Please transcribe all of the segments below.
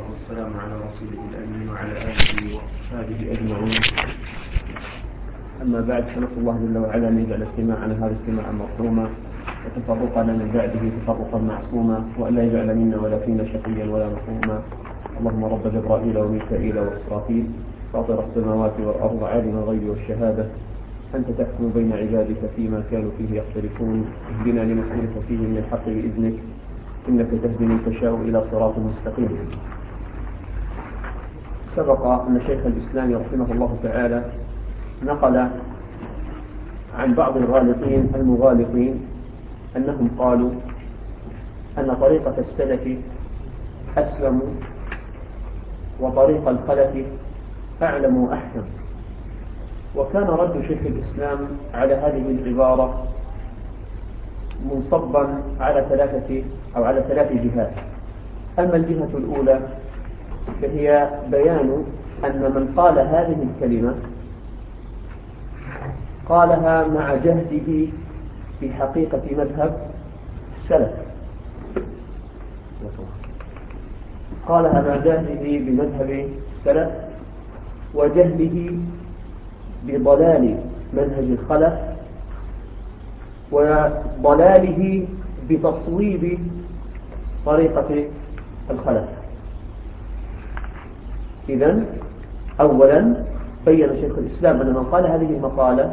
والسلام على رسوله الأمين وعلى آله وأصحابه أجمعين. أما بعد، فنسأل الله جل وعلا أن يجعل استماعنا هذا استماعا مرحوما وتفرقنا من بعده تفرقا معصوما، وأن لا يجعل منا ولا فينا شقيا ولا محروما. اللهم رب جبرائيل وميكائيل وإسرافيل فاطر السماوات والأرض عالم الغيب والشهادة، أنت تحكم بين عبادك فيما كانوا فيه يختلفون، اهدنا لما اختلف فيه من الحق بإذنك، إنك تهدي من تشاء إلى صراط مستقيم. سبق أن شيخ الإسلام رحمه الله تعالى نقل عن بعض الغالطين المغالطين أنهم قالوا أن طريقة السلف أسلم وطريق الخلف أعلم وأحكم، وكان رد شيخ الإسلام على هذه العبارة منصبا على ثلاث جهات. أما الجهة الأولى فهي بيان أن من قال هذه الكلمة قالها مع جهده في حقيقة مذهب السلف، قالها مع جهده بمذهب السلف وجهله بضلال منهج الخلف وضلاله بتصويب طريقة الخلف. إذن أولا بين شيخ الإسلام أن من قال هذه المقالة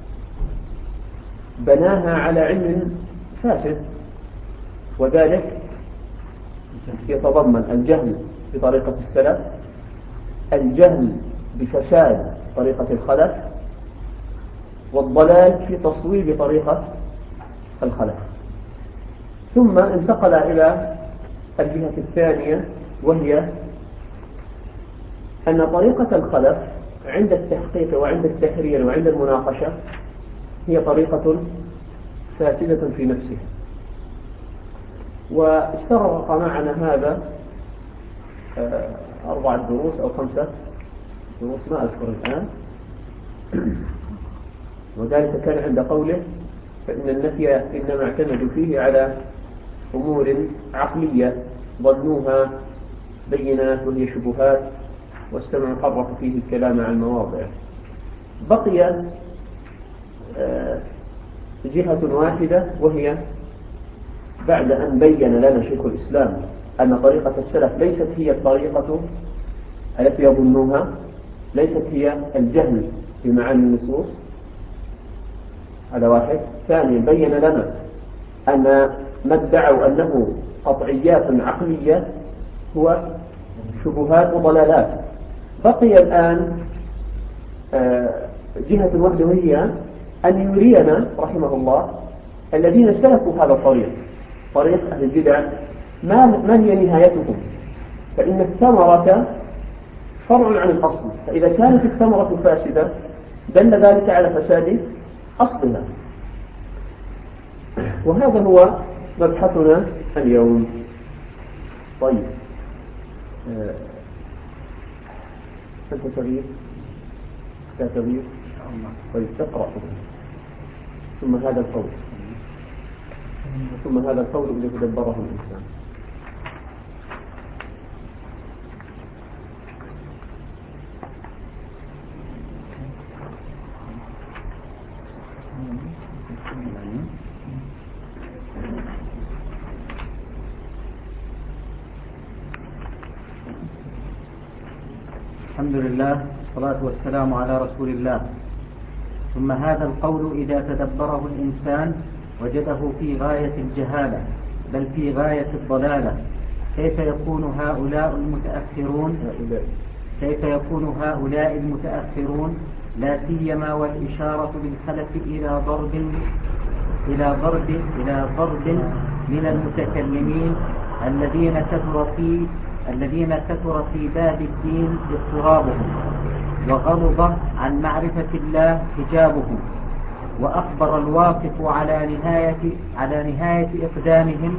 بناها على علم فاسد، وذلك يتضمن الجهل بطريقة السلف، الجهل بفساد طريقة الخلف، والضلال في تصويب طريقة الخلف. ثم انتقل إلى الجهة الثانية، وهي أن طريقة الخلف عند التحقيق وعند التحرير وعند المناقشة هي طريقة فاسدة في نفسها. واستغرق معنا هذا 4 دروس أو 5 دروس ما أذكر الآن، وذلك كان عند قوله فإن النفي إنما اعتمدوا فيه على أمور عقلية ظنوها بينات وهي شبهات، والسمع حرف فيه الكلام عن مواضعه. بقي جهة واحدة، وهي بعد أن بين لنا شيخ الإسلام أن طريقة السلف ليست هي الطريقة التي يظنوها، ليست هي الجهل بمعاني النصوص، هذا واحد. ثانيا بين لنا أن ما ادعوا أنه قطعيات عقلية هو شبهات وضلالات. بقي الآن جهة واحدة، وهي أن يرينا رحمه الله الذين سلكوا هذا الطريق، طريق أهل البدع، ما هي نهايتهم. فإن الثمرة فرع عن الأصل، فإذا كانت الثمرة فاسدة دل ذلك على فساد أصلها. وهذا هو مبحثنا اليوم. طيب، أنت تغيير لا تغيير؟ طيب تقرأ ثم هذا القول الذي يتدبره الإنسان. الحمد لله والصلاة والسلام على رسول الله. ثم هذا القول إذا تدبره الإنسان وجده في غاية الجهالة، بل في غاية الضلالة. كيف يكون هؤلاء المتأخرون لا سيما والإشارة بالخلف إلى ضرب من المتكلمين الذين كثر في باب الدين اضطرابهم، وغلظ عن معرفة الله حجابهم. وأخبر الواقف على نهاية إقدامهم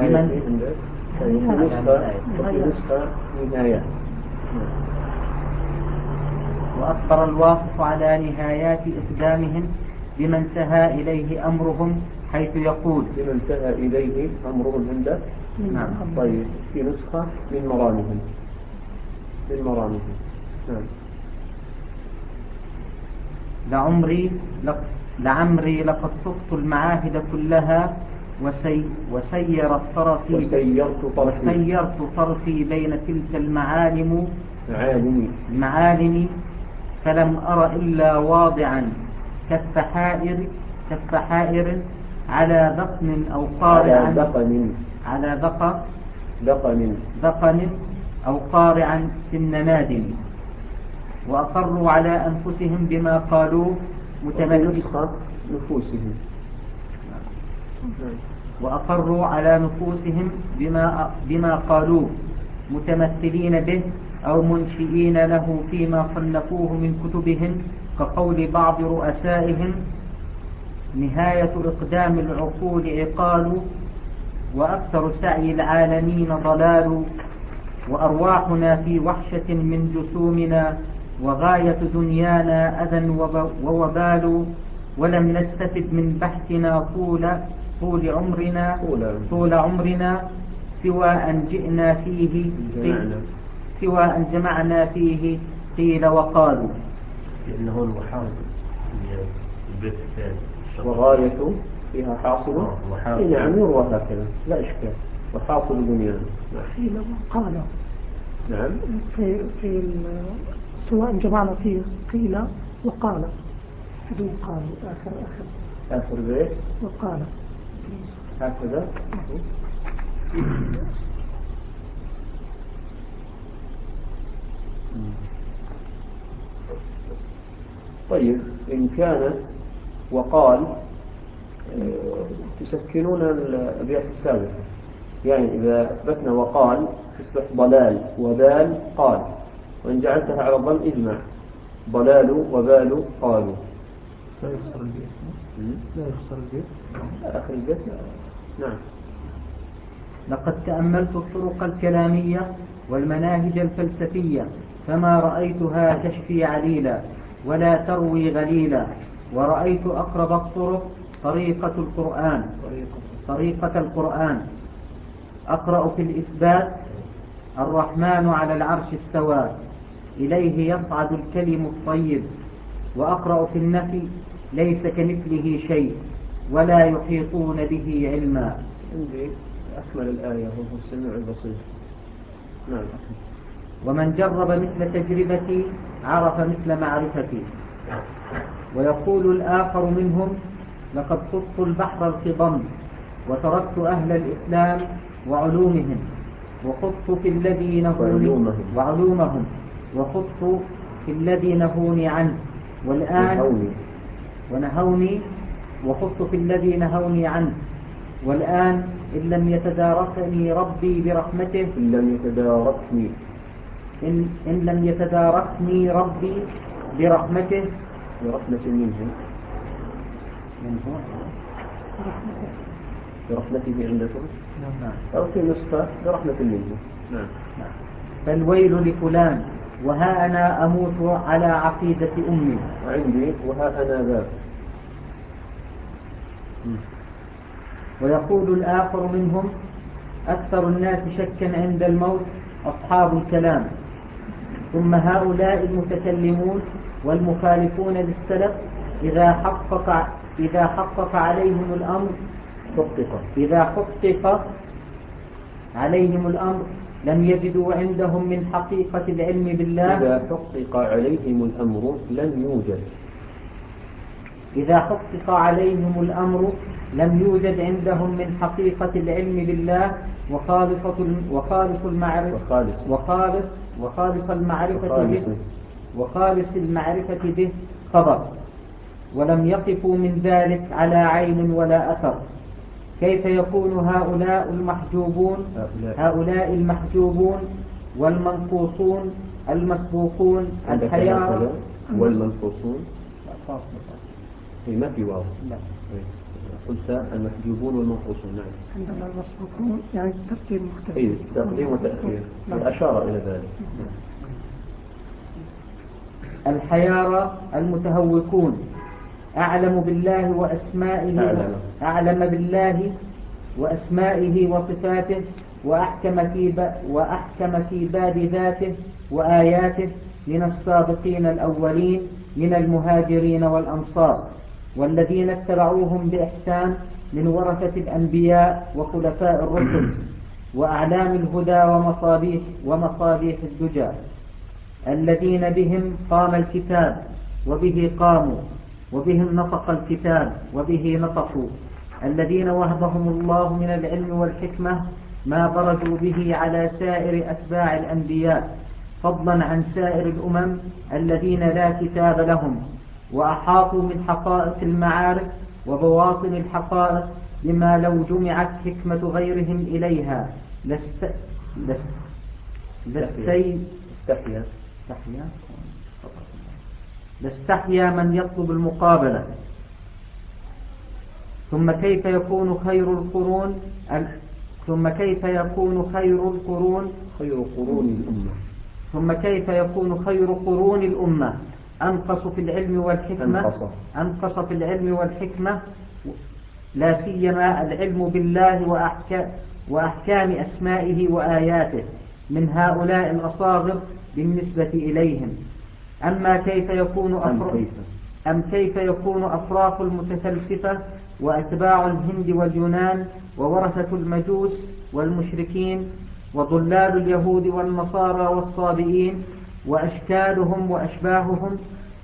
وأخبر الواقف على نهايات إقدامهم بما انتهى إليه أمرهم، حيث يقول بما انتهى إليه أمرهم عنده. نعم. طيب، في نسخة من مرامهم من مرامه. نعم. لعمري لقد صفت المعاهد كلها وسيرت طرفي بين تلك المعالم فلم أر إلا واضعا كف حائر على ذقن أو قارعا على ذقن أو قارعا في النمادم، وأقروا على أنفسهم بما قالوا وأقروا على نفوسهم بما قالوا متمثلين به أو منشئين له فيما صنفوه من كتبهم، كقول بعض رؤسائهم: نهاية إقدام العقول عقال، وأكثر سعي العالمين ضلال، وأرواحنا في وحشة من جسومنا، وغاية دنيانا أذى ووبال، ولم نستفد من بحثنا طول عمرنا سوى أن جمعنا فيه قيل وقالوا. لأنه هو حاصل البيت الثاني وغاية فيها حاصل. نعم، يروى هكذا لا إشكال. وحاصل دنيانا قيل وقال. نعم. في سواء جمعنا فيه قيل وقال بدون قال آخر بيت وقال هكذا. طيب، إن كانت وقال تسكنون الأبيات السابقة، يعني إذا أثبتنا وقال تصبح ضلال وبال قال، وإن جعلتها على الضم إجمع ضلال وبال قالوا. لا يخسر البيت آخر البيت. نعم. لقد تأملت الطرق الكلامية والمناهج الفلسفية فما رأيتها تشفي عليلا ولا تروي غليلا، ورأيت أقرب الطرق طريقة القرآن. أقرأ في الإثبات: الرحمن على العرش استوى، إليه يصعد الكلم الطيب. وأقرأ في النفي: ليس كمثله شيء ولا يحيطون به علما. عندي أكمل الآية وهو السميع البصير. نعم. ومن جرب مثل تجربتي عرف مثل معرفتي. ويقول الآخر منهم: لقد خضت البحر الخضم وتركت أهل الإسلام وعلومهم، وخضت في الذي نهوني عنه والآن ونهوني، وخضت في الذي نهوني عنه والآن إن لم يتداركني ربي برحمته إن لم يتداركني ربي برحمته برحمته عندكم. أو في نسخة برحمة منه. نعم. فالويل لفلان وها أنا أموت على عقيدة أمي. وعندي وها أنا ذا. ويقول الآخر منهم: أكثر الناس شكا عند الموت أصحاب الكلام. ثم هؤلاء المتكلمون والمخالفون للسلف إذا حقق عليهم الأمر لم يجدوا عندهم من حقيقة العلم بالله. إذا حقق عليهم الأمر لم يوجد عندهم من حقيقة العلم بالله وخالص المعرفة به خبر، ولم يقفوا من ذلك على عين ولا أثر. كيف يكون هؤلاء المحجوبون والمنقوصون المسبوقون الحيارى والمنقوصون ما في واو. قلت المحجوبون والمنقوصون. نعم. عندنا المسبوقون يعني ترتيب مختلف. تقديم وتأخير. أشار إلى ذلك. الحيارى المتهوكون أعلم بالله وأسمائه وصفاته وأحكم في باب ذاته وآياته من السابقين الأولين من المهاجرين والأنصار والذين اتبعوهم بإحسان من ورثة الأنبياء وخلفاء الرسل وأعلام الهدى ومصابيح الدجى الذين بهم قام الكتاب وبه قاموا وبهم نطق الكتاب وبه نطقوا الذين وهبهم الله من العلم والحكمة ما برزوا به على سائر أتباع الأنبياء فضلا عن سائر الأمم الذين لا كتاب لهم وأحاطوا من حقائق المعارف وبواطن الحقائق بما لو جمعت حكمة غيرهم إليها لاستحيا من يطلب المقابلة. ثم كيف يكون خير قرون الأمة أنقص في العلم والحكمة لا سيما العلم بالله وأحكام أسمائه وآياته من هؤلاء الأصاغر بالنسبة إليهم. كيف يكون أفراق المتفلسفة وأتباع الهند واليونان وورثة المجوس والمشركين وضلال اليهود والنصارى والصابئين وأشكالهم وأشباههم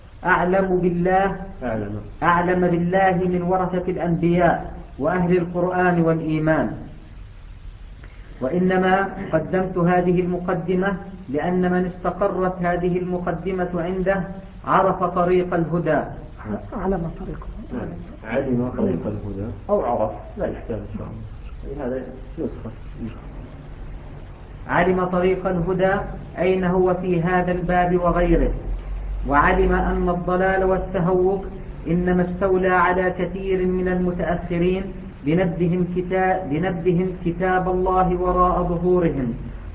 أعلم بالله من ورثة الأنبياء وأهل القرآن والإيمان. وإنما قدمت هذه المقدمة لأن من استقرت هذه المقدمة عنده عرف طريق الهدى. علم طريق الهدى أو عرف لا يحتاج إن شاء الله هذا نسخة. علم طريق الهدى أين هو في هذا الباب وغيره وعلم أن الضلال والتهوك إنما استولى على كثير من المتأخرين بنبذهم كتاب الله وراء ظهورهم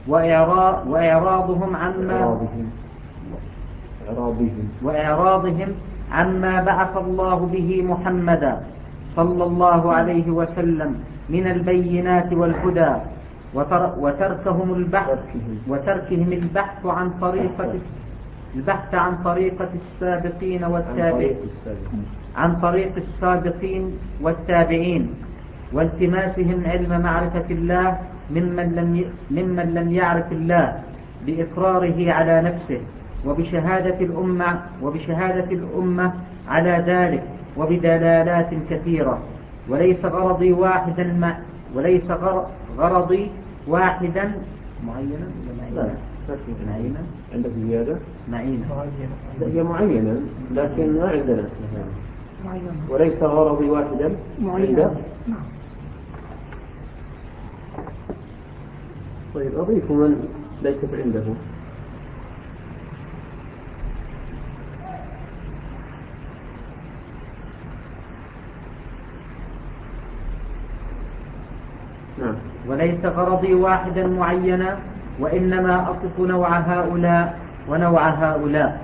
وإعراضهم عما بعث الله به محمدا صلى الله عليه وسلم من البينات والهدى وتركهم البحث عن طريقة السابقين والتابعين والتماسهم علم معرفة الله ممن لم يعرف الله بإقراره على نفسه وبشهادة الأمة على ذلك وبدلالات كثيرة. وليس غرضي واحدا معينا عندك زيادة معينة هي معينة لكن ما عندنا وليس غرضي واحدا معينا. طيب أضيف من ليست عنده. وليس غرضي واحدا معينا وإنما أصف نوع هؤلاء ونوع هؤلاء.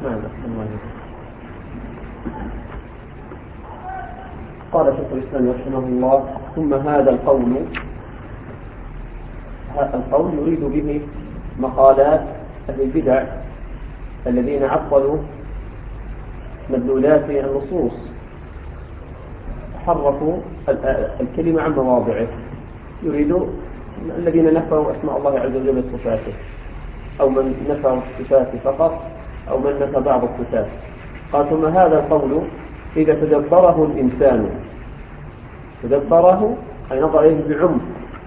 قال شيخ الإسلام رحمه الله ثم هذا القول يريد به مقالات أهل البدع الذين عطلوا مدلولات النصوص حرفوا الكلمة عن مواضعه. يريد الذين نفوا أسماء الله عز وجل صفاته أو من نفى صفاته فقط أو من نفى بعض الصفات. قال ثم هذا القول إذا تدبره الإنسان أي نظر إليه بعمق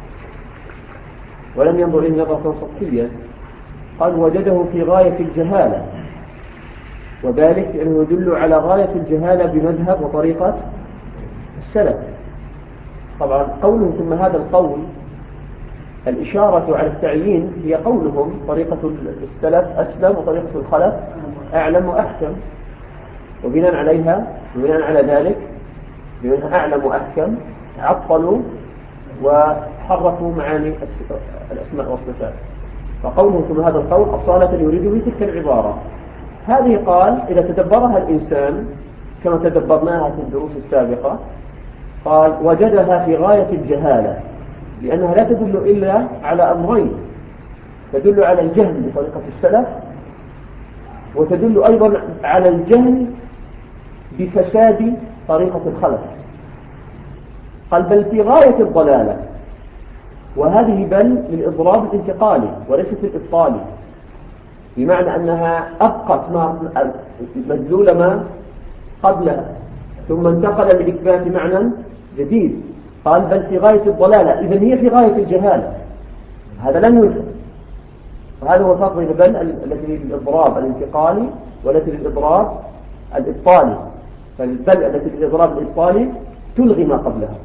ولم ينظر إليه نظرة سطحية قال وجده في غاية الجهالة وذلك لأنه يدل على غاية الجهالة بمذهب وطريقة السلف. طبعا قوله ثم هذا القول الإشارة على التعيين هي قولهم طريقة السلف أسلم وطريقة الخلف أعلم وأحكم وبناء على ذلك بأنها أعلم وأحكم عطلوا وحرفوا معاني الأسماء والصفات. فقوله ثم هذا القول أصالة يريد به تلك العبارة. هذه قال إذا تدبرها الإنسان كما تدبرناها في الدروس السابقة قال وجدها في غاية الجهالة لأنها لا تدل إلا على أمرين، تدل على الجهل بطريقة السلف، وتدل أيضا على الجهل بفساد طريقة الخلف. قال بل في غاية الضلالة، وهذه بل للإضراب الانتقالي وليست الإبطالي، بمعنى أنها أبقت مدلول ما قبلها ثم انتقل لإثبات معنى جديد. قال بل في غاية الضلالة، إذن هي في غاية الجهالة، هذا لن ينفع. وهذا هو الفرق بين بل التي للإضراب الانتقالي والتي للإضراب الإبطالي. فالبل التي للإضراب الإبطالي تلغي ما قبلها،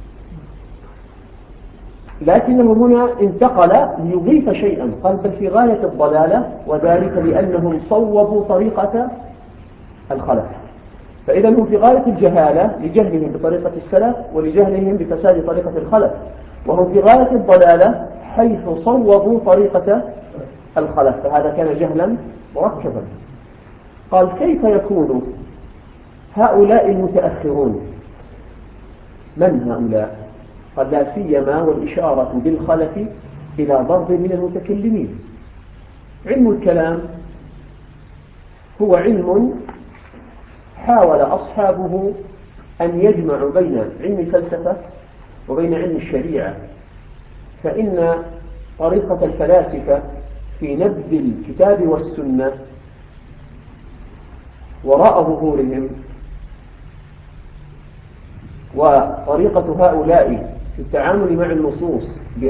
لكنه هنا انتقل ليضيف شيئا. قال بل في غاية الضلالة، وذلك لأنهم صوبوا طريقة الخلف. فإذا هم في غاية الجهالة لجهلهم بطريقة السلف ولجهلهم بفساد طريقة الخلف، وهم في غاية الضلالة حيث صوبوا طريقة الخلف، فهذا كان جهلا مركبا. قال كيف يكون هؤلاء المتأخرون؟ من هؤلاء؟ قال لا سيما والإشارة بالخلف إلى ضرب من المتكلمين. علم الكلام هو علم حاول أصحابه أن يجمعوا بين علم الفلسفة وبين علم الشريعة، فإن طريقة الفلاسفة في نبذ الكتاب والسنة وراء ظهورهم، وطريقة هؤلاء في التعامل مع النصوص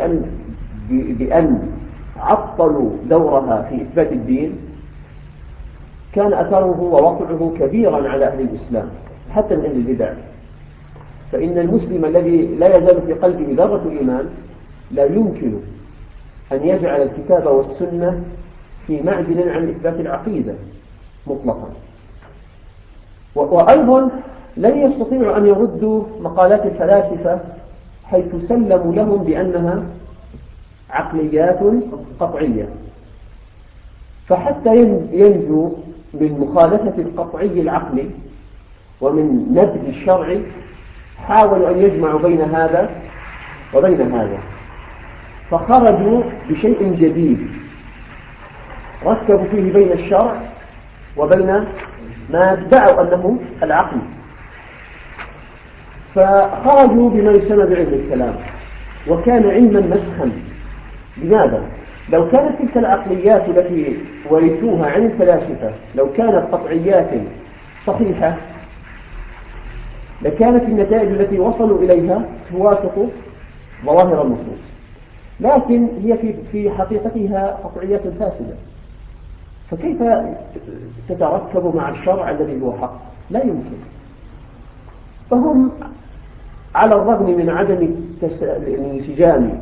بأن عطلوا دورها في إثبات الدين، كان أثره ووقعه كبيرا على أهل الإسلام حتى من أهل البدع. فإن المسلم الذي لا يزال في قلبه ذرة إيمان لا يمكن أن يجعل الكتاب والسنة في معزل عن إثبات العقيدة مطلقا. وأيضا لن يستطيعوا أن يردوا مقالات الفلاسفة حيث سلموا لهم بأنها عقليات قطعية. فحتى ينجو من مخالفة القطعي العقلي ومن نبذ الشرع حاولوا أن يجمعوا بين هذا وبين هذا، فخرجوا بشيء جديد ركبوا فيه بين الشرع وبين ما ادعوا أنه العقل، فخرجوا بما يسمى بعلم الكلام، وكان علما مسخا. لماذا؟ لو كانت تلك العقليات التي ورثوها عن الفلاسفة لو كانت قطعيات صحيحة لكانت النتائج التي وصلوا إليها توافق ظواهر النصوص، لكن هي في حقيقتها قطعيات فاسدة، فكيف تتركب مع الشرع الذي هو حق؟ لا يمكن. فهم على الرغم من عدم الانسجام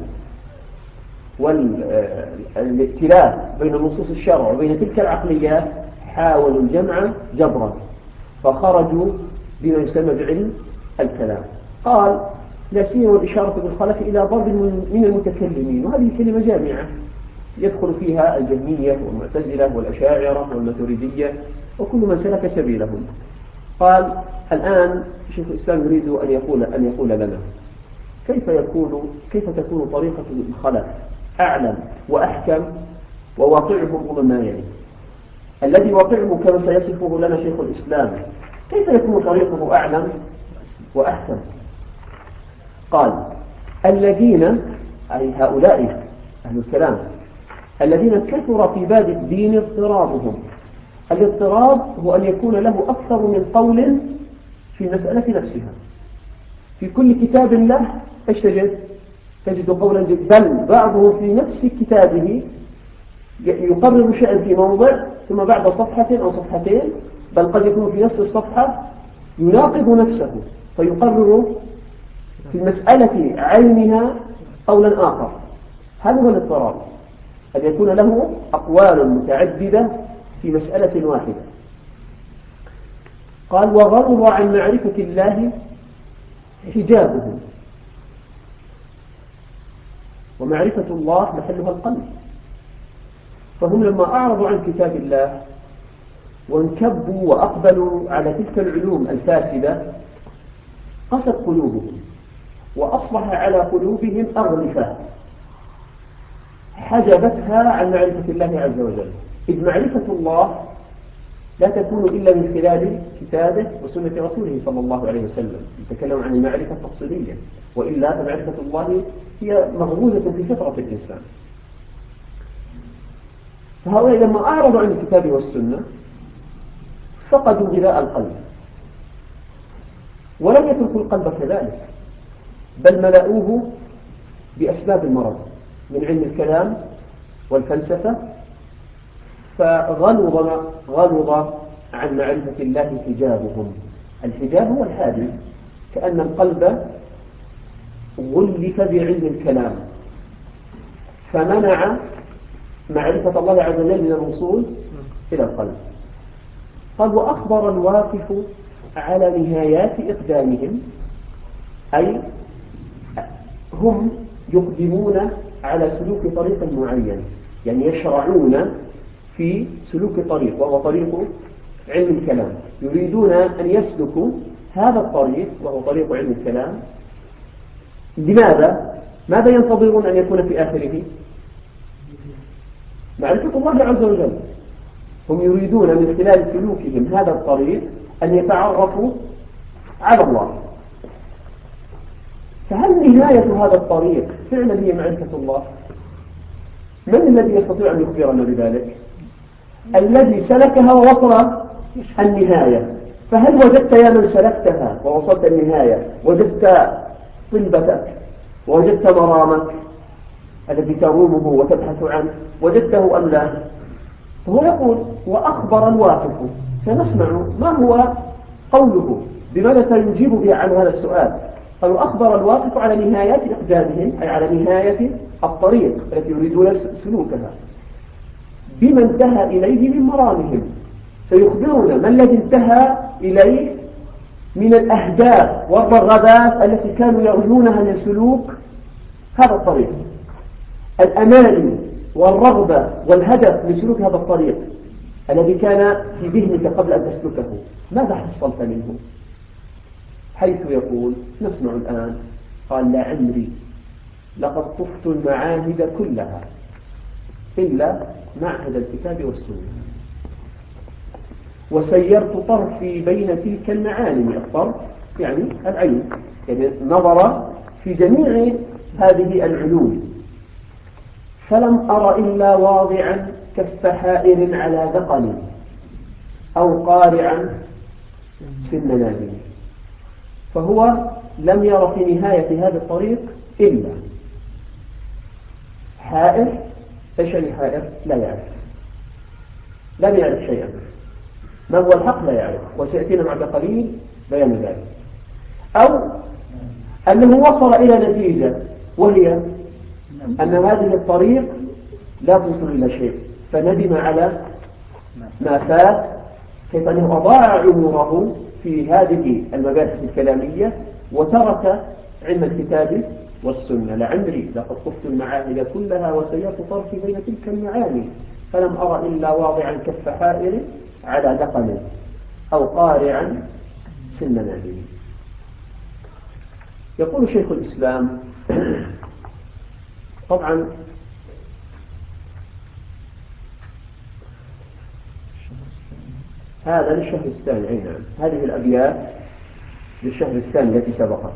والائتلاف بين نصوص الشرع وبين تلك العقليات حاولوا الجمع جبرا، فخرجوا بما يسمى بعلم الكلام. قال لا سيما والإشارة بالخلف إلى ضرب من المتكلمين، وهذه كلمة جامعة يدخل فيها الجهمية والمعتزلة والأشاعرة والماتريدية وكل من سلك سبيلهم. قال الآن شيخ الإسلام يريد أن يقول لنا كيف تكون طريقة الخلف أعلم وأحكم وواقعه ربما يعني الذي واقعه كما سيصفه لنا شيخ الإسلام، كيف يكون طريقه أعلم وأحكم؟ قال الذين أي هؤلاء أهل الكلام الذين كثر في باب الدين اضطرابهم. الاضطراب هو أن يكون له أكثر من قول في المسألة نفسها. في كل كتاب له ايش تجد قولا بل بعضه في نفس كتابه يقرر شيئا في موضع ثم بعد صفحة أو صفحتين بل قد يكون في نفس الصفحة يناقض نفسه فيقرر في المسألة عينها قولا آخر. هذا هو الاضطراب، أن يكون له أقوال متعددة في مسألة واحدة. قال وغرض عن معرفة الله حجابه، ومعرفة الله محلها القلب، فهم لما أعرضوا عن كتاب الله وانكبوا وأقبلوا على تلك العلوم الفاسدة قست قلوبهم وأصبح على قلوبهم أغلفة حجبتها عن معرفة الله عز وجل، إذ معرفة الله لا تكون إلا من خلال كتابه وسنة رسوله صلى الله عليه وسلم. نتكلم عن المعرفة التفصيلية، وإلا فمعرفة الله هي مغروزة في فطرة الإنسان. فهؤلاء لما أعرضوا عن الكتاب والسنة فقدوا غذاء القلب، ولم يتركوا القلب كذلك، بل ملأوه بأسباب المرض من علم الكلام والفلسفة، فغلظ عن معرفة الله حجابهم. الحجاب هو الحاجز، كأن القلب غلف بعلم الكلام فمنع معرفة الله عز وجل من الوصول إلى القلب. قال وأخبر الواقف على نهايات إقدامهم، أي هم يقدمون على سلوك طريق معين، يعني يشرعون في سلوك طريق وهو طريق علم الكلام، يريدون أن يسلكوا هذا الطريق وهو طريق علم الكلام. لماذا؟ ماذا ينتظرون أن يكون في آخره؟ معرفة الله عز وجل. هم يريدون من خلال سلوكهم هذا الطريق أن يتعرفوا على الله. فهل نهاية هذا الطريق فعلا هي معرفة الله؟ من الذي يستطيع أن يخبرنا بذلك؟ الذي سلكها ووصل النهاية. فهل وجدت يا من سلكتها ووصلت النهاية وجدت طلبتك ووجدت مرامك الذي ترومه وتبحث عنه، وجدته أم لا؟ فهو يقول وأخبر الواقف، سنسمع ما هو قوله، بماذا سيجيب به عن هذا السؤال. قالوا أخبر الواقف على نهايات إقدامهم، أي على نهاية الطريق التي يريدون سلوكها، بما انتهى إليه من مرامهم. سيخبرون ما الذي انتهى إليه من الأهداف والرغبات التي كانوا يرجونها من سلوك هذا الطريق، الأماني والرغبة والهدف من سلوك هذا الطريق الذي كان في ذهنك قبل أن تسلكه. ماذا حصلت منه؟ حيث يقول نسمع الآن قال لعمري لقد طفت المعاهد كلها إلا معهد الكتاب والسنة، وسيرت طرفي بين تلك المعالم. الطرف يعني العين، يعني نظر في جميع هذه العلوم، فلم أر إلا واضعا كف حائر على ذقن أو قارعا في المنازل. فهو لم ير في نهاية هذا الطريق إلا حائر. ايش يعني حائر؟ لا يعرف، لم يعرف شيئا. ما هو الحق لا يعرف، وسيأتينا بعد قليل بيان ذلك. أو أنه وصل إلى نتيجة، وهي أن هذه الطريق لا توصل إلى شيء، فندم على ما فات، كيف أنه أضاع عمره في هذه المباحث الكلامية وترك علم الكتاب والسنة. لعمري لقد طفت المعاهد كلها وسيرت طرفي بين تلك المعاني، فلم أرى إلا واضعا كف حائر على دقن أو قارعا في المنازل. يقول شيخ الإسلام طبعا هذا للشهر الثاني، أي نعم، هذه الأبيات للشهر الثاني التي سبقت.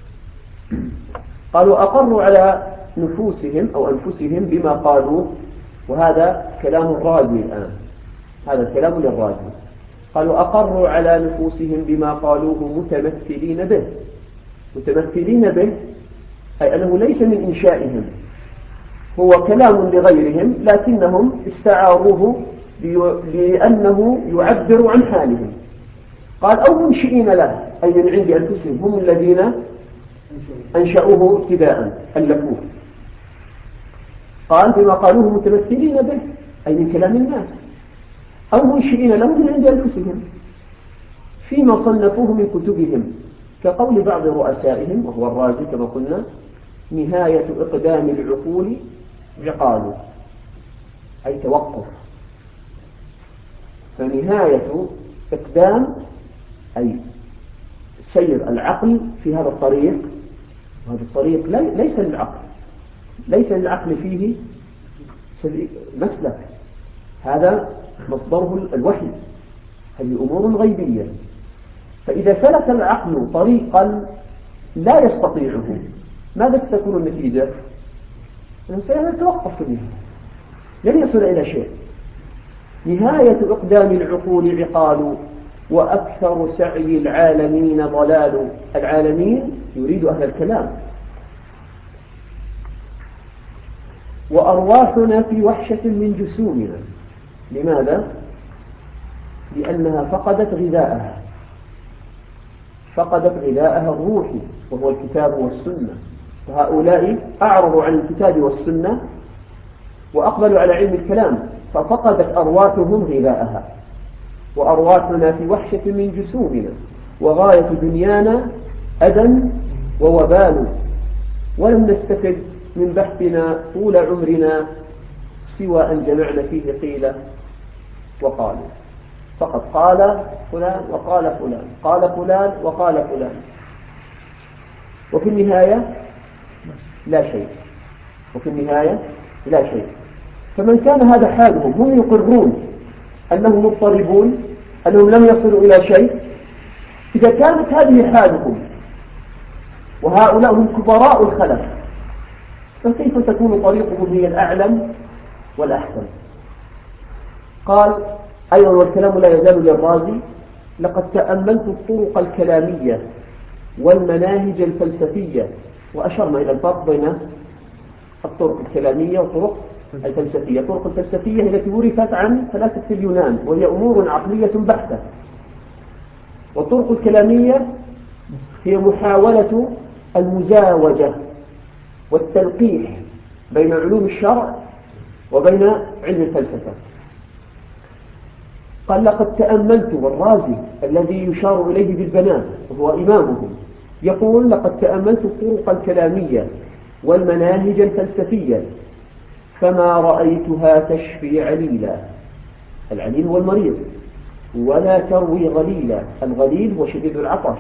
قالوا أقروا على نفوسهم أو أنفسهم بما قالوا، وهذا كلام الرازي الآن، هذا الكلام للرازي. قالوا أقروا على نفوسهم بما قالوه متمثلين به. متمثلين به أي أنه ليس من إنشائهم، هو كلام لغيرهم لكنهم استعاروه لأنه يعبر عن حالهم. قال أو منشئين له، أي من عند أنفسهم، هم الذين أنشأوه ابتداء ألفوه. قال بما قالوه متمثلين به أي من كلام الناس، أو منشئين له من عند أنفسهم فيما صنفوه من كتبهم، كقول بعض رؤسائهم وهو الرازي كما قلنا نهاية إقدام العقول عقال، أي توقف. فنهاية إقدام أي سير العقل في هذا الطريق وهذا الطريق ليس للعقل، ليس للعقل فيه مسلك، هذا مصدره الوحي، هذه أمور غيبية. فإذا سلك العقل طريقا لا يستطيعه ماذا ستكون النتيجة؟ سيتوقف فيه، لن يصل إلى شيء. نهاية إقدام العقول عقال، وأكثر سعي العالمين ضلال. العالمين يريد أهل الكلام. وأرواحنا في وحشة من جسومنا. لماذا؟ لأنها فقدت غذاءها، فقدت غذاءها الروحي وهو الكتاب والسنة. فهؤلاء أعرضوا عن الكتاب والسنة وأقبلوا على علم الكلام، ففقدت أرواحهم غذاءها. وأرواحنا في وحشة من جسومنا، وغاية دنيانا أذى ووبال، ولم نستفد من بحثنا طول عمرنا سوى أن جمعنا فيه قيل وقال. فقط قال فلان وقال فلان، قال فلان وقال فلان، وفي النهاية لا شيء، وفي النهاية لا شيء. فمن كان هذا حالهم، هم يقرون أنهم مضطربون، أنهم لم يصلوا إلى شيء. إذا كانت هذه حالهم وهؤلاء هم كبراء الخلف، فكيف تكون طريقهم هي الأعلم والأحسن؟ قال أيضا والكلام لا يزال للرازي: لقد تأملت الطرق الكلامية والمناهج الفلسفية. وأشرنا إلى الفرق بين الطرق الكلامية والطرق الفلسفية. الطرق الفلسفية هي التي ورثت عن فلاسفة اليونان، وهي أمور عقلية بحتة. والطرق الكلامية هي محاولة المزاوجة والتلقيح بين علوم الشرع وبين علم الفلسفة. قال لقد تأملت، والرازي الذي يشار إليه بالبنات وهو إمامهم يقول: لقد تأملت الطرق الكلامية والمناهج الفلسفية فما رأيتها تشفي عليلا. العليل هو المريض، ولا تروي غليلا. الغليل هو شديد العطش.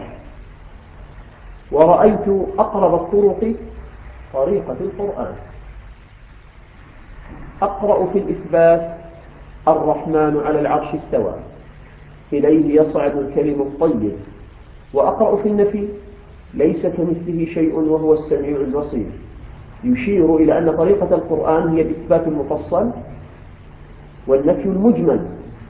ورأيت أقرب الطرق طريقة القرآن. أقرأ في الإثبات: الرحمن على العرش استوى، إليه يصعد الكلم الطيب. وأقرأ في النفي: ليس كمثله شيء وهو السميع البصير، يشير إلى أن طريقة القرآن هي الإثبات المفصل والنفي المجمل.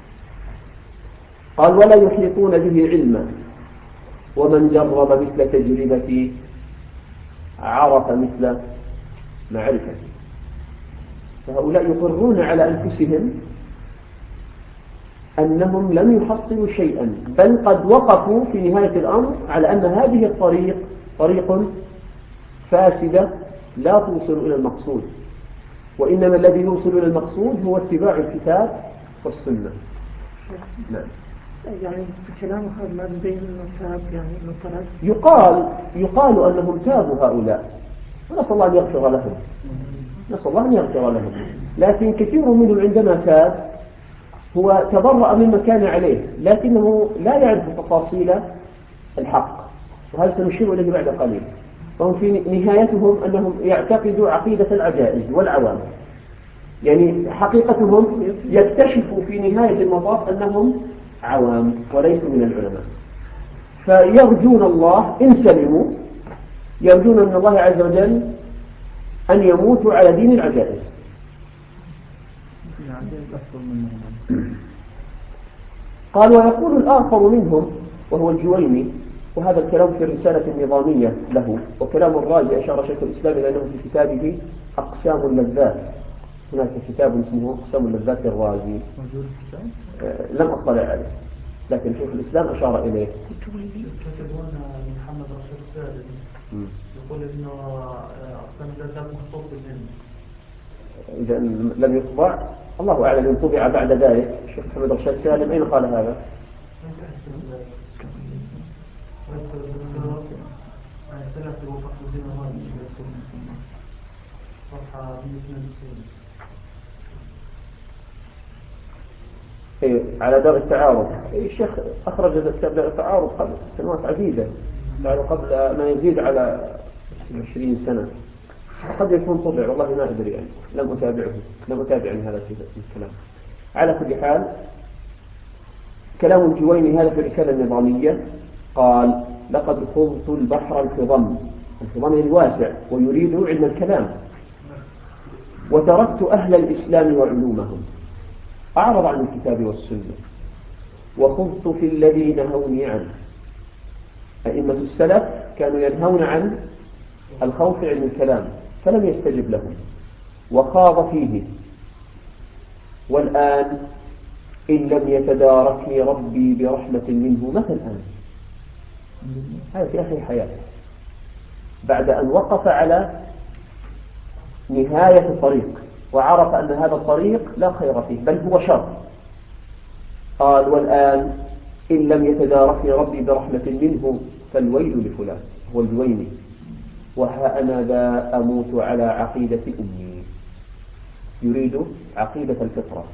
قال: ولا يحيطون به علما، ومن جرب مثل تجربتي عرف مثل معرفتي. فهؤلاء يقرون على أنفسهم أنهم لم يحصلوا شيئا، بل قد وقفوا في نهاية الأمر على أن هذه الطريق طريق فاسدة لا توصل إلى المقصود، وإنما الذي يوصل إلى المقصود هو اتباع الكتاب والسنة. نعم. يعني كلام هذا ما بين التاب يعني المطلب. يقال أنهم تابوا هؤلاء، ونسأل الله أن يغفر لهم، نسأل الله أن يغفر لهم. لكن كثير منهم عندما تاب هو تبرأ مما كان عليه، لكنه لا يعرف تفاصيل الحق، وهذا سنشير إليه بعد قليل. فهم في نهايتهم أنهم يعتقدوا عقيدة العجائز والعوام، يعني حقيقتهم يكتشفوا في نهاية المطاف أنهم عوام وليسوا من العلماء. فيرجون الله إن سلموا، يرجون من الله عز وجل أن يموتوا على دين العجائز. قال: ويقول الآخر منهم وهو الجويني، وهذا الكلام في الرسالة النظامية له، وكلام الرازي أشار شيخ الإسلام إلى أنه في كتابه أقسام اللذات. هناك كتاب اسمه أقسام اللذات للرازي، لم أطلع عليه، لكن شيخ الإسلام أشار إليه. كتبون محمد رشيد السالم يقول إنه أقسام اللذات مخطوط بالهند. إذا لم يطبع، الله أعلم إن طبع بعد ذلك. الشيخ محمد رشيد سالم أين قال هذا؟ على دار التعارض. الشيخ أخرج كتاب دار التعارض قبل سنوات عديدة، قبل ما يزيد على 20 سنة، قد يكون طبع والله ما أدري يعني، لم أتابع عن هذا الكلام. على كل حال كلام الجويني هذا في الرسالة النظامية قال: لقد خضت البحر الفضم يعني واسع، ويريد علم الكلام، وتركت أهل الإسلام وعلومهم، أعرض عن الكتاب والسنة، وخضت في الذي نهوني عنه. أئمة السلف كانوا ينهون عن الخوض في علم الكلام فلم يستجب لهم وخاض فيه، والآن إن لم يتداركني ربي برحمة منه متى الآن؟ هذا في آخر حياته بعد أن وقف على نهاية الطريق وعرف أن هذا الطريق لا خير فيه بل هو شر. قال: والآن إن لم يتداركني ربي برحمة منه فالويل لفلان، هو الجويني، وها أنا ذا أموت على عقيدة أمي، يريد عقيدة الفطرة.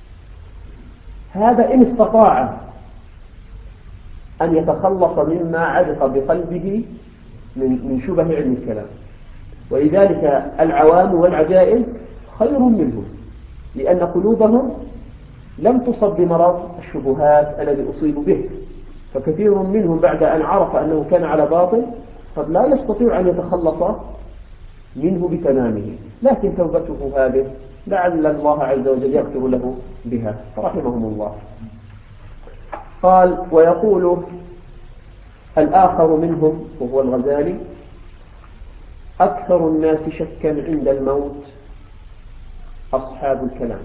هذا إن استطاع أن يتخلص مما علق بقلبه من شبه علم الكلام. ولذلك العوام والعجائز خير منهم، لأن قلوبهم لم تصب بمرض الشبهات الذي أصيب به، فكثير منهم بعد أن عرف أنه كان على باطل قد لا يستطيع أن يتخلص منه بتمامه، لكن توبته هذه لعل الله عز وجل يغفر له بها فرحمهم الله. قال: ويقول الآخر منهم وهو الغزالي: أكثر الناس شكا عند الموت أصحاب الكلام.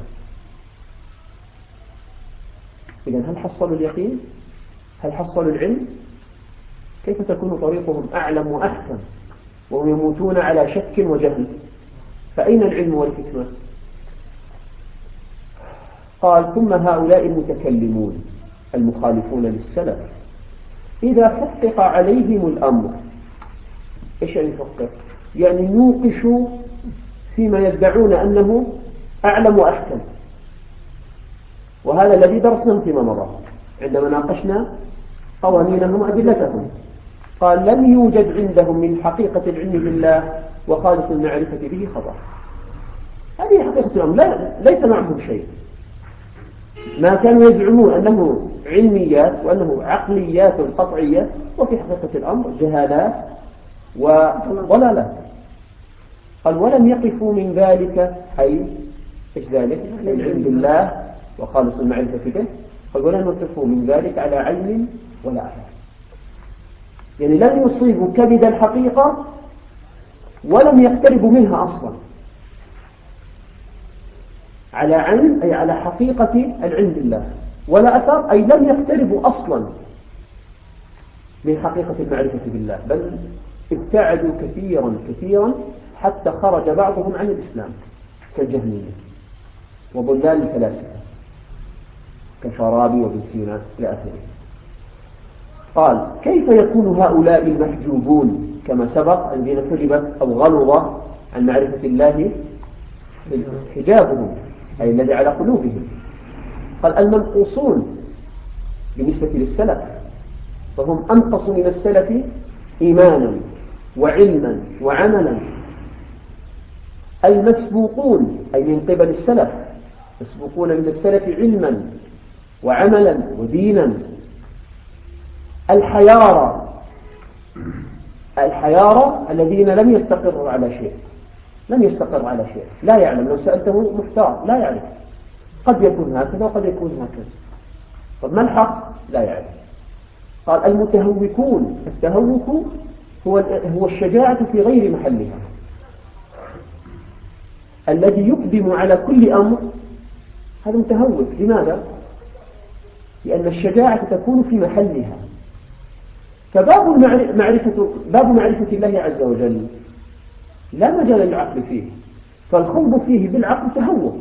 إذن هل حصلوا اليقين؟ هل حصلوا العلم؟ كيف تكون طريقهم أعلم وأحكم وهم يموتون على شك وجهل؟ فأين العلم والحكمة؟ قال: ثم هؤلاء المتكلمون المخالفون للسلف إذا حقق عليهم الأمر. إيش يعني يحقق؟ يعني يوقشوا فيما يدعون أنه أعلم وأحكم، وهذا الذي درسناه فيما مضى عندما ناقشنا قوانينهم وأدلتهم. قال: لم يوجد عندهم من حقيقة العلم بالله وخالص المعرفة به خبر. هذه حقيقة الأمر، ليس معهم شيء. ما كانوا يزعمون أنه علميات وأنه عقليات قطعية، وفي حقيقة الأمر جهالات وضلالات. قال: ولم يقفوا من ذلك، أي إيش ذلك؟ العلم بالله وخالص المعرفة به. قال: ولم يقفوا من ذلك على علم ولا أحد، يعني لم يصيبوا كبد الحقيقة ولم يقتربوا منها أصلا. على علم أي على حقيقة العلم بالله، ولا أثر أي لم يقتربوا أصلا من حقيقة المعرفة بالله، بل ابتعدوا كثيرا حتى خرج بعضهم عن الإسلام كالجهمية وضلال الفلاسفة كفارابي وابن سينا إلى آخره. قال: كيف يكون هؤلاء المحجوبون كما سبق الذين حجبت أو غلظ عن معرفة الله حجابهم أي الذي على قلوبهم؟ قال: المنقوصون بالنسبة للسلف فهم أنقص من السلف إيمانا وعلما وعملا. المسبوقون أي من قبل السلف، مسبوقون من السلف علما وعملا ودينا. الحيارى الذين لم يستقروا على شيء، لا يعلم، لو سألته محتار لا يعرف، قد يكون هكذا وقد يكون هكذا. طب ما الحق؟ لا يعرف. قال: المتهوكون، التهوك هو الشجاعة في غير محلها، الذي يقدم على كل أمر، هذا متهوك. لماذا؟ لأن الشجاعة تكون في محلها. فباب معرفة الله عز وجل لا مجال للعقل فيه، فالخوض فيه بالعقل تهوك.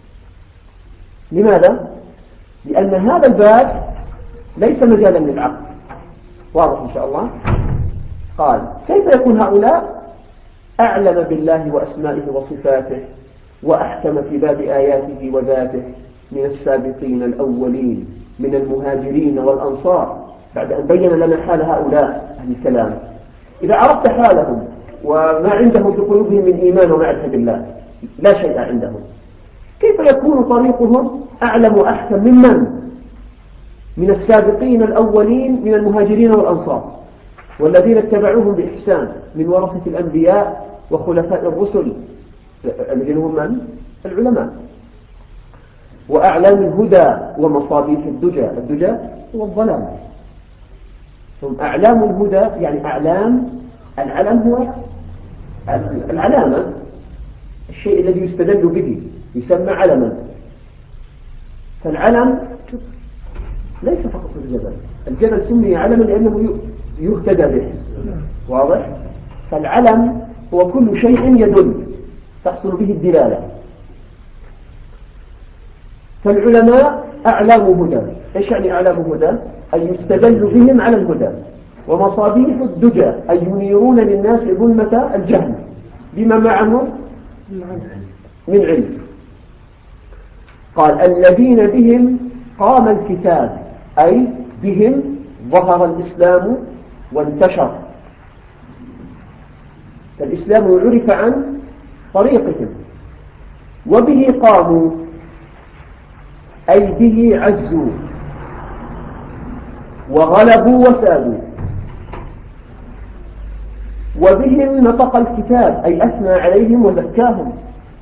لماذا؟ لأن هذا الباب ليس مجالا للعقل. واضح إن شاء الله؟ قال: كيف يكون هؤلاء أعلم بالله وأسمائه وصفاته وأحكم في باب آياته وذاته من السابقين الأولين من المهاجرين والأنصار، بعد أن بين لنا حال هؤلاء أهل الكلام؟ إذا عرفت حالهم وما عندهم في قلوبهم من إيمان ومعرفة بالله، لا شيء عندهم، كيف يكون طريقهم أعلم وأحكم من السابقين الأولين من المهاجرين والأنصار والذين اتبعوهم بإحسان من ورثة الأنبياء وخلفاء الرسل الذين هم من؟ العلماء، وأعلام الهدى ومصابيح الدجى. الدجى هو الظلام، هم أعلام الهدى، يعني أعلام. العلم هو العلامة، الشيء الذي يستدل به يسمى علما. فالعلم ليس فقط الجبل، الجبل سمي علما لأنه يهتدى به، واضح؟ فالعلم هو كل شيء يدل تحصل به الدلالة. فالعلماء أعلام هدى. إيش يعني أعلام هدى؟ أي يستدل بهم على الهدى. ومصابيح الدجى أي ينيرون للناس ظلمة الجهل بما معهم من علم. قال الذين بهم قام الكتاب، أي بهم ظهر الإسلام وانتشر. فالإسلام عرف عن طريقهم، وبه قاموا أي به عزوا وغلبوا وسادوا. وبهم نطق الكتاب أي أثنى عليهم وزكاهم.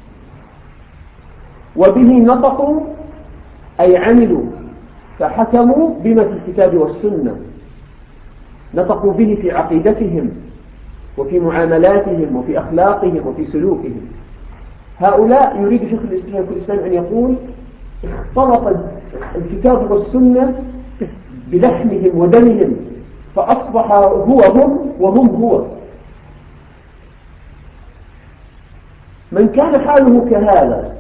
وبه نطقوا أي عملوا فحكموا بما في الكتاب والسنة، نطقوا به في عقيدتهم وفي معاملاتهم وفي أخلاقهم وفي سلوكهم. هؤلاء يريد شيخ الإسلام أن يقول اختلط الكتاب والسنة بلحمهم ودمهم، فأصبح هو هم وهم هو. من كان حاله كهذا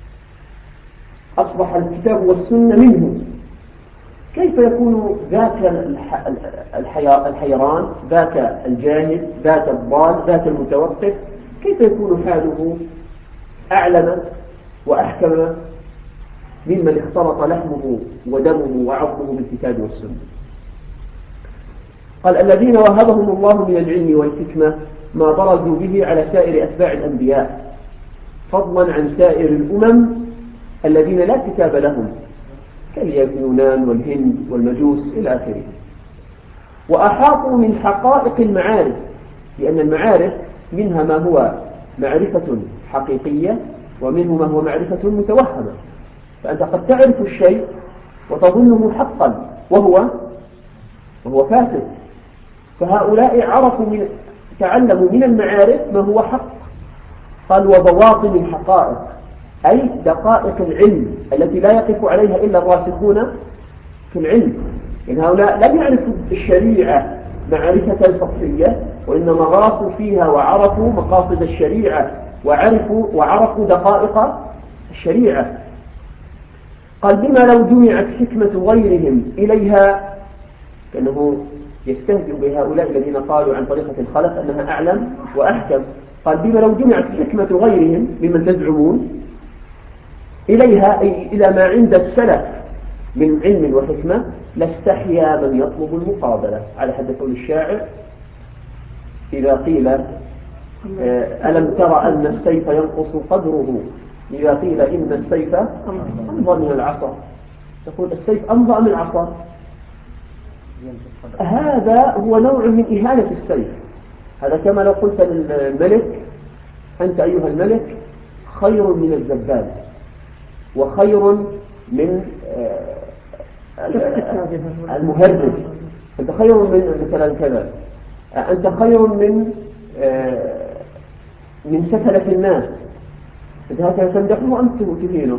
أصبح الكتاب والسنة منه، كيف يكون ذاك الحيران، ذاك الجاهل، ذاك الضال، ذاك المتوقف، كيف يكون حاله أعلم وأحكم ممن اختلط لحمه ودمه وعظمه بالكتاب والسنة؟ قال الذين وهبهم الله من العلم والحكمة ما برزوا به على سائر أتباع الأنبياء، فضلا عن سائر الأمم الذين لا كتاب لهم كاليونان والهند والمجوس إلى آخره. وأحاطوا من حقائق المعارف، لأن المعارف منها ما هو معرفة حقيقية ومنه ما هو معرفة متوهمة، فأنت قد تعرف الشيء وتظنه حقا وهو فاسد. فهؤلاء تعلموا من المعارف ما هو حق. قال وبواطن الحقائق أي دقائق العلم التي لا يقف عليها إلا الراسخون في العلم. إن هؤلاء لم يعرفوا الشريعة معرفة سطحية، وإنما غاصوا فيها وعرفوا مقاصد الشريعة وعرفوا دقائق الشريعة. قال بما لو جمعت حكمة غيرهم إليها، كأنه يستهزئ بهؤلاء الذين قالوا عن طريقة الخلف أنها أعلم وأحكم. قال بما لو جمعت حكمة غيرهم ممن تزعمون إليها أي إلى ما عند السلف من علم وحكمة لاستحيا من يطلب المقابلة، على حد قول الشاعر إذا قيل ألم ترى أن السيف ينقص قدره إذا قيل إن السيف أمضى من العصا، تقول السيف أمضى من العصا. هذا هو نوع من إهانة السيف. هذا كما لو قلت للملك أنت أيها الملك خير من الزبال وخير من المهرج، أنت خير من مثلا كذا، أنت خير من سفلة الناس، أنت هكذا تمدحه أم تهينه؟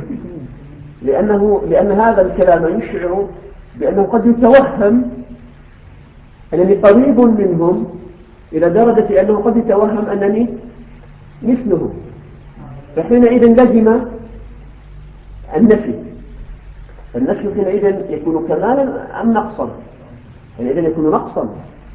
لأن هذا الكلام يشعر بأنه قد يتوهم أنني قريب منهم إلى درجة أنه قد يتوهم أنني مثله، فحينئذ لزم النفي. فالنفي حينئذ يكون كمالا أم نقصا؟ حينئذ يكون نقصا.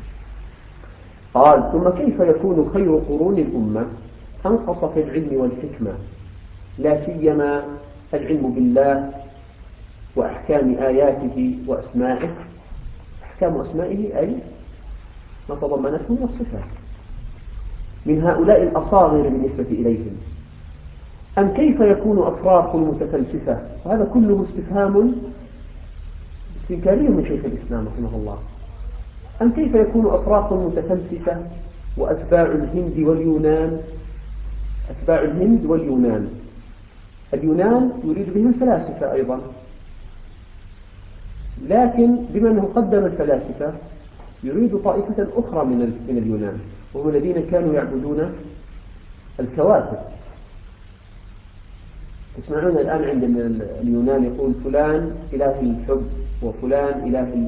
قال ثم كيف يكون خير قرون الأمة أنقص في العلم والحكمة، لا سيما العلم بالله وأحكام آياته وأسمائه. أحكام أسمائه أي ما تضمنته من الصفات، من هؤلاء الأصاغر بالنسبة إليهم؟ أم كيف يكون أفراق متفلسفة؟ وهذا كله استفهام استنكاري من شيخ الإسلام رحمه الله. أم كيف يكون أفراق متفلسفة وأتباع الهند واليونان، أتباع الهند واليونان، اليونان يريد بهم الفلاسفة أيضا، لكن بما أنه قدم الفلاسفة يريد طائفة أخرى من اليونان، وهم الذين كانوا يعبدون الكواكب. تسمعون الآن عند اليونان يقول فلان إله الحب، وفلان إله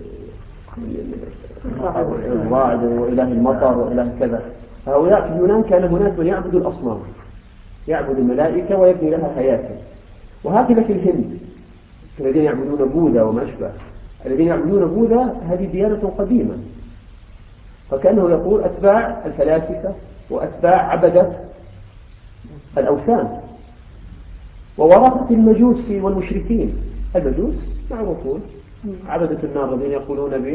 الرعد، وإله المطر، وإله كذا. هؤلاء في اليونان كان هناك من يعبد الأصنام، يعبد الملائكة ويبني لها هياكل. وهكذا في الهند الذين يعبدون بوذا وما أشبه، الذين يعبدون بوذا هذه ديانة قديمة. فكأنه يقول أتباع الفلاسفة وأتباع عبدة الأوثان وورثة المجوس والمشركين. المجوس معروفون عبدة النار الذين يقولون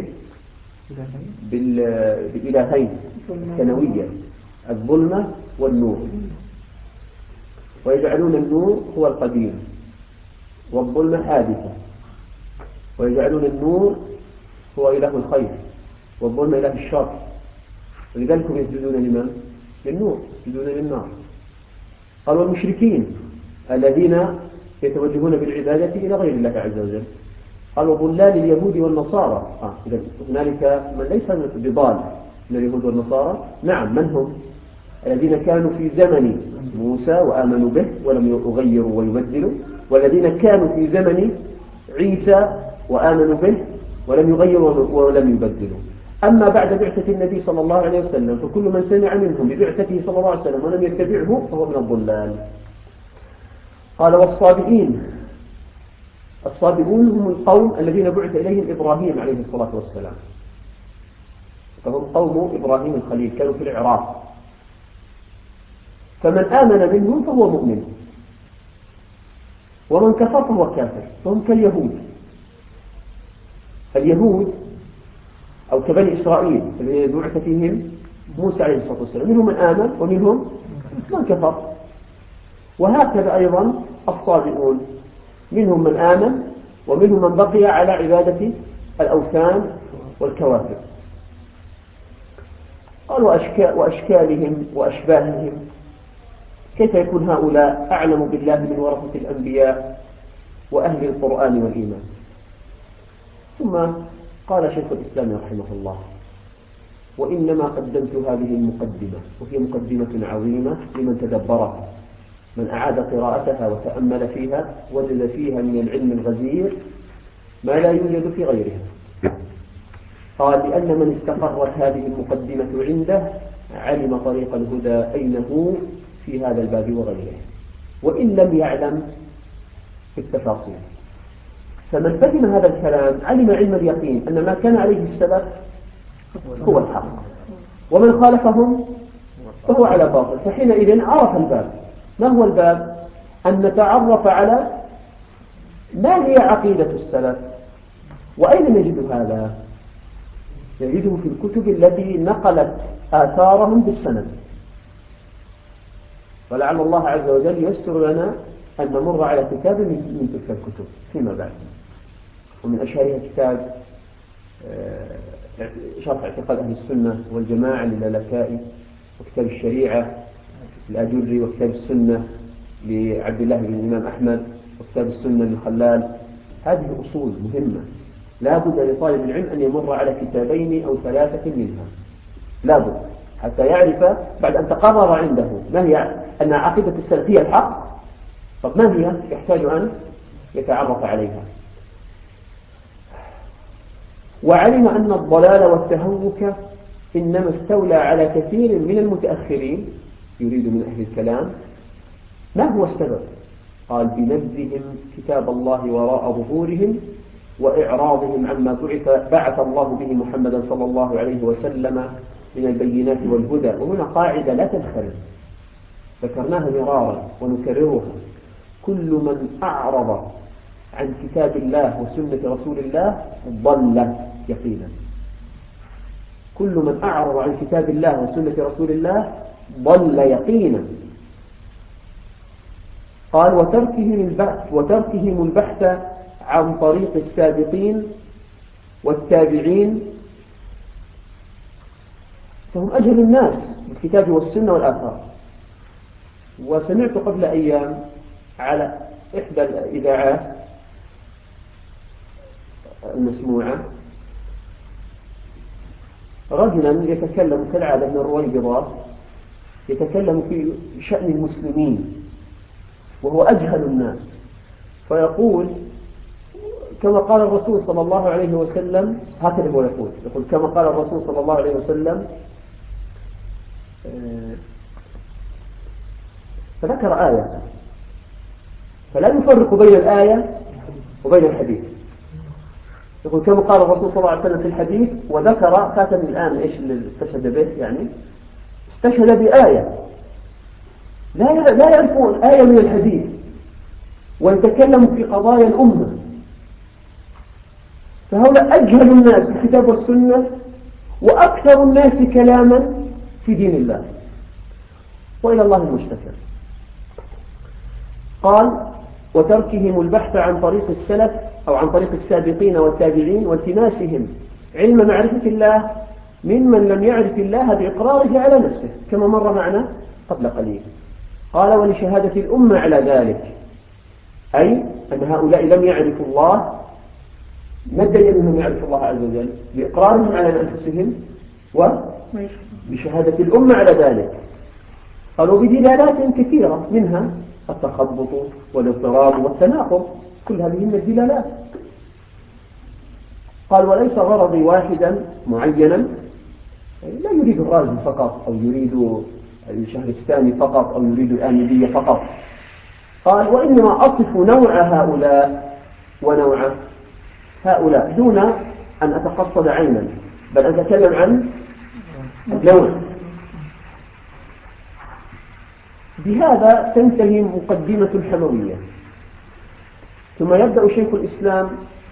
بالإلهين الثانوية، الظلمة والنور، ويجعلون النور هو القديم والظلمة حادثة، ويجعلون النور هو إله الخير والظلمة إله الشر، ولذلك هم يسجدون لمن؟ للنور، يسجدون للنار. قالوا المشركين الذين يتوجهون بالعبادة إلى غير الله عز وجل. قالوا ضلال اليهود والنصارى. إذا هنالك من ليس بضال من اليهود والنصارى. نعم، من هم؟ الذين كانوا في زمن موسى وآمنوا به ولم يغيروا ويبدلوا، والذين كانوا في زمن عيسى وآمنوا به ولم يغيروا ولم يبدلوا. أما بعد بعثة النبي صلى الله عليه وسلم فكل من سمع منهم ببعثته صلى الله عليه وسلم ولم يتبعه فهو من الضلال. قال والصابئين. الصابئون هم القوم الذين بعث إليهم إبراهيم عليه الصلاة والسلام، فهم قوم إبراهيم الخليل، كانوا في العراق. فمن آمن منهم فهو مؤمن، ومن كفر فهو كافر، فهم كاليهود. اليهود أو كبني إسرائيل الذين بعث فيهم موسى عليه الصلاة والسلام، منهم من آمن ومنهم من كفر. وهكذا أيضا الصابئون، منهم من آمن ومنهم من بقي على عبادة الأوثان والكواكب. قال وأشكالهم وأشباههم. كيف يكون هؤلاء أعلم بالله من ورثة الأنبياء وأهل القرآن والإيمان؟ ثم قال شيخ الإسلام رحمه الله: وإنما قدمت هذه المقدمة، وهي مقدمة عظيمة لمن تدبرها، من أعاد قراءتها وتأمل فيها وجد فيها من العلم الغزير ما لا يوجد في غيرها. قال: لأن من استقرت هذه المقدمة عنده علم طريق الهدى أين هو في هذا الباب وغيره، وإن لم يعلم في التفاصيل. فمن فهم هذا الكلام علم علم اليقين أن ما كان عليه السلف هو الحق، ومن خالفهم فهو على باطل. فحينئذ عرف الباب. ما هو الباب؟ أن نتعرف على ما هي عقيدة السلف. وأين نجد هذا؟ نجده في الكتب التي نقلت آثارهم بالسند. ولعل الله عز وجل يسر لنا أن نمر على كتاب من تلك الكتب فيما بعد. ومن أشهرها كتاب شرح اعتقاد أهل السنة والجماعة للالكائي، وكتاب الشريعة الأجري، وكتاب السنة لعبد الله بن الإمام أحمد، وكتاب السنة للخلال. هذه أصول مهمة لا بد لطالب العلم أن يمر على كتابين أو ثلاثة منها، لا بد، حتى يعرف بعد أن تقرر عنده ما هي أن عقيدة السلف هي الحق. طب ما هي؟ يحتاج أن يتعرف عليها. وعلم أن الضلال والتهوك إنما استولى على كثير من المتأخرين، يريد من أهل الكلام. ما هو السبب؟ قال: بنبذهم كتاب الله وراء ظهورهم وإعراضهم عما بعث الله به محمدا صلى الله عليه وسلم من البينات والهدى. وهنا قاعدة لا تنخرط، ذكرناها مرارا ونكررها: كل من أعرض عن كتاب الله وسنة رسول الله ضل يقينا. كل من أعرض عن كتاب الله وسنة رسول الله ضل يقينا. قال وتركهم البحث عن طريق السابقين والتابعين فهم أجهل الناس بالكتاب والسنة والآثار. وسمعت قبل أيام على إحدى الإذاعات المسموعة رجلا يتكلم كالعادة من الرويبضة، يتكلم في شأن المسلمين وهو أجهل الناس، فيقول كما قال الرسول صلى الله عليه وسلم، هكذا هو يقول كما قال الرسول صلى الله عليه وسلم، فذكر آية فلا يفرق بين الآية وبين الحديث. يقول كما قال الرسول صلى الله عليه وسلم في الحديث، وذكر فاتني الآن إيش اللي استشهد به، يعني استشهد بآية لا يعرفون آية من الحديث ويتكلم في قضايا الأمة. فهؤلاء أجهل الناس في الكتاب والسنة وأكثر الناس كلاما في دين الله، وإلى الله المشتكى. قال وتركهم البحث عن طريق السلف أو عن طريق السابقين والتابعين والتماسهم علم معرفة الله ممن لم يعرف الله بإقراره على نفسه كما مر معنا قبل قليل. قال ولشهادة الأمة على ذلك، أي أن هؤلاء لم يعرفوا الله، ما الدليل أنهم يعرفوا الله عز وجل؟ بإقرارهم على أنفسهم وبشهادة الأمة على ذلك. قالوا بدلالات كثيرة منها التخبط والاضطراب والتناقض، كل هذه من الدلالات. قال وليس غرضي واحدا معينا، لا يريد الرازي فقط أو يريد الشهرستاني فقط أو يريد الآمدية فقط. قال وإنما أصف نوع هؤلاء ونوع هؤلاء دون أن أتقصد عينا، بل أتكلم عن النوع. بهذا تنتهي مقدمة الحموية، ثم يبدأ شيخ الإسلام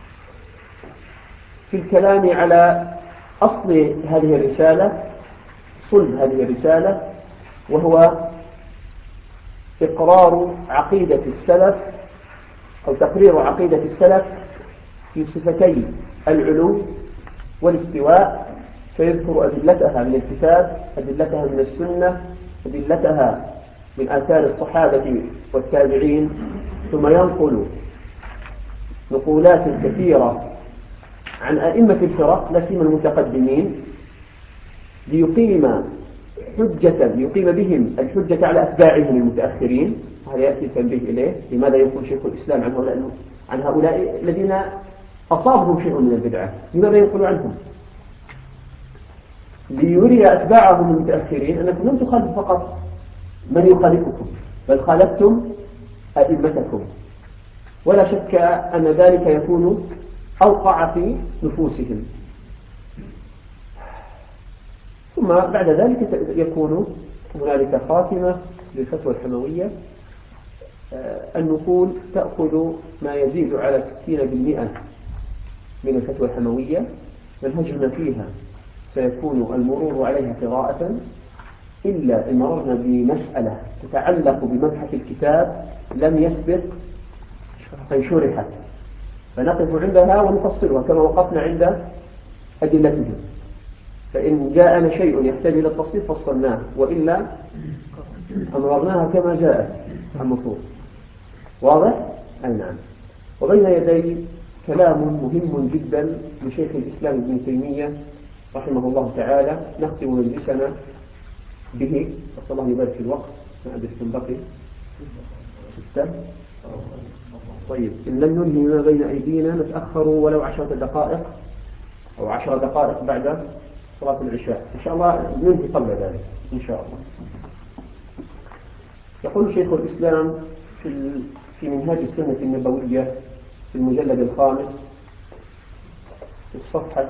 في الكلام على أصل هذه الرسالة، صلب هذه الرسالة، وهو إقرار عقيدة السلف أو تقرير عقيدة السلف في صفتي العلو والاستواء، فيذكر أدلتها من الكتاب، أدلتها من السنة، أدلتها من آثار الصحابة والتابعين، ثم ينقل نقولات كثيرة عن أئمة الفرق لا سيما المتقدمين ليقيم بهم الحجة على أتباعهم المتأخرين. هذا يأتي التنبيه إليه، لماذا يقول شيخ الإسلام عن هؤلاء الذين أصابهم شيء من البدعة، لماذا يقول عنهم؟ ليري أتباعهم المتأخرين أنكم لم تخالفوا فقط من يخالفكم، بل خالفتم أئمتكم، ولا شك أن ذلك يكون أوقع في نفوسهم. ثم بعد ذلك يكون هنالك خاتمة للفتوى الحموية. النقول تأخذ ما يزيد على 60% من الفتوى الحموية. منهجنا فيها سيكون المرور عليها قراءة، إلا إن مررنا بمسألة تتعلق بمبحث الكتاب لم يسبق أن شرحت، فنقف عندها ونفصلها كما وقفنا عند أدلتها. فإن جاءنا شيء يحتاج إلى التفصيل فصلناه، وإلا أمررناها كما جاءت النصوص. واضح؟ أي نعم. وبين يدي كلام مهم جدا لشيخ الإسلام ابن تيمية رحمه الله تعالى، نختم مجلسنا به، وصلى الله يبارك في الوقت. ما أدري كم بقي، 6. طيب إن لم ننهي ما بين أيدينا نتأخر ولو 10 دقائق أو 10 دقائق بعد صلاة العشاء إن شاء الله، ننهي قبل ذلك إن شاء الله. يقول شيخ الإسلام في منهاج السنة النبوية في المجلد 5 في الصفحة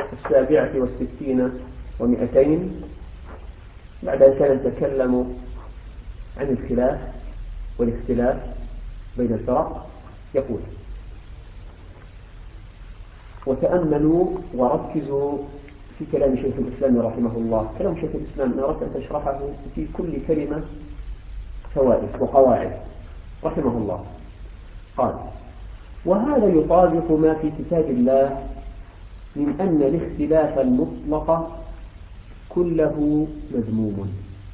67 و200، بعد أن كان يتكلم عن الخلاف والاختلاف بين الفرق، يقول وتأملوا وركزوا في كلام شيخ الإسلام رحمه الله. كلام شيخ الإسلام إن أردت أن تشرحه في كل كلمة فوائد وقواعد رحمه الله. قال: وهذا يطابق ما في كتاب الله من أن الاختلاف المطلق كله مذموم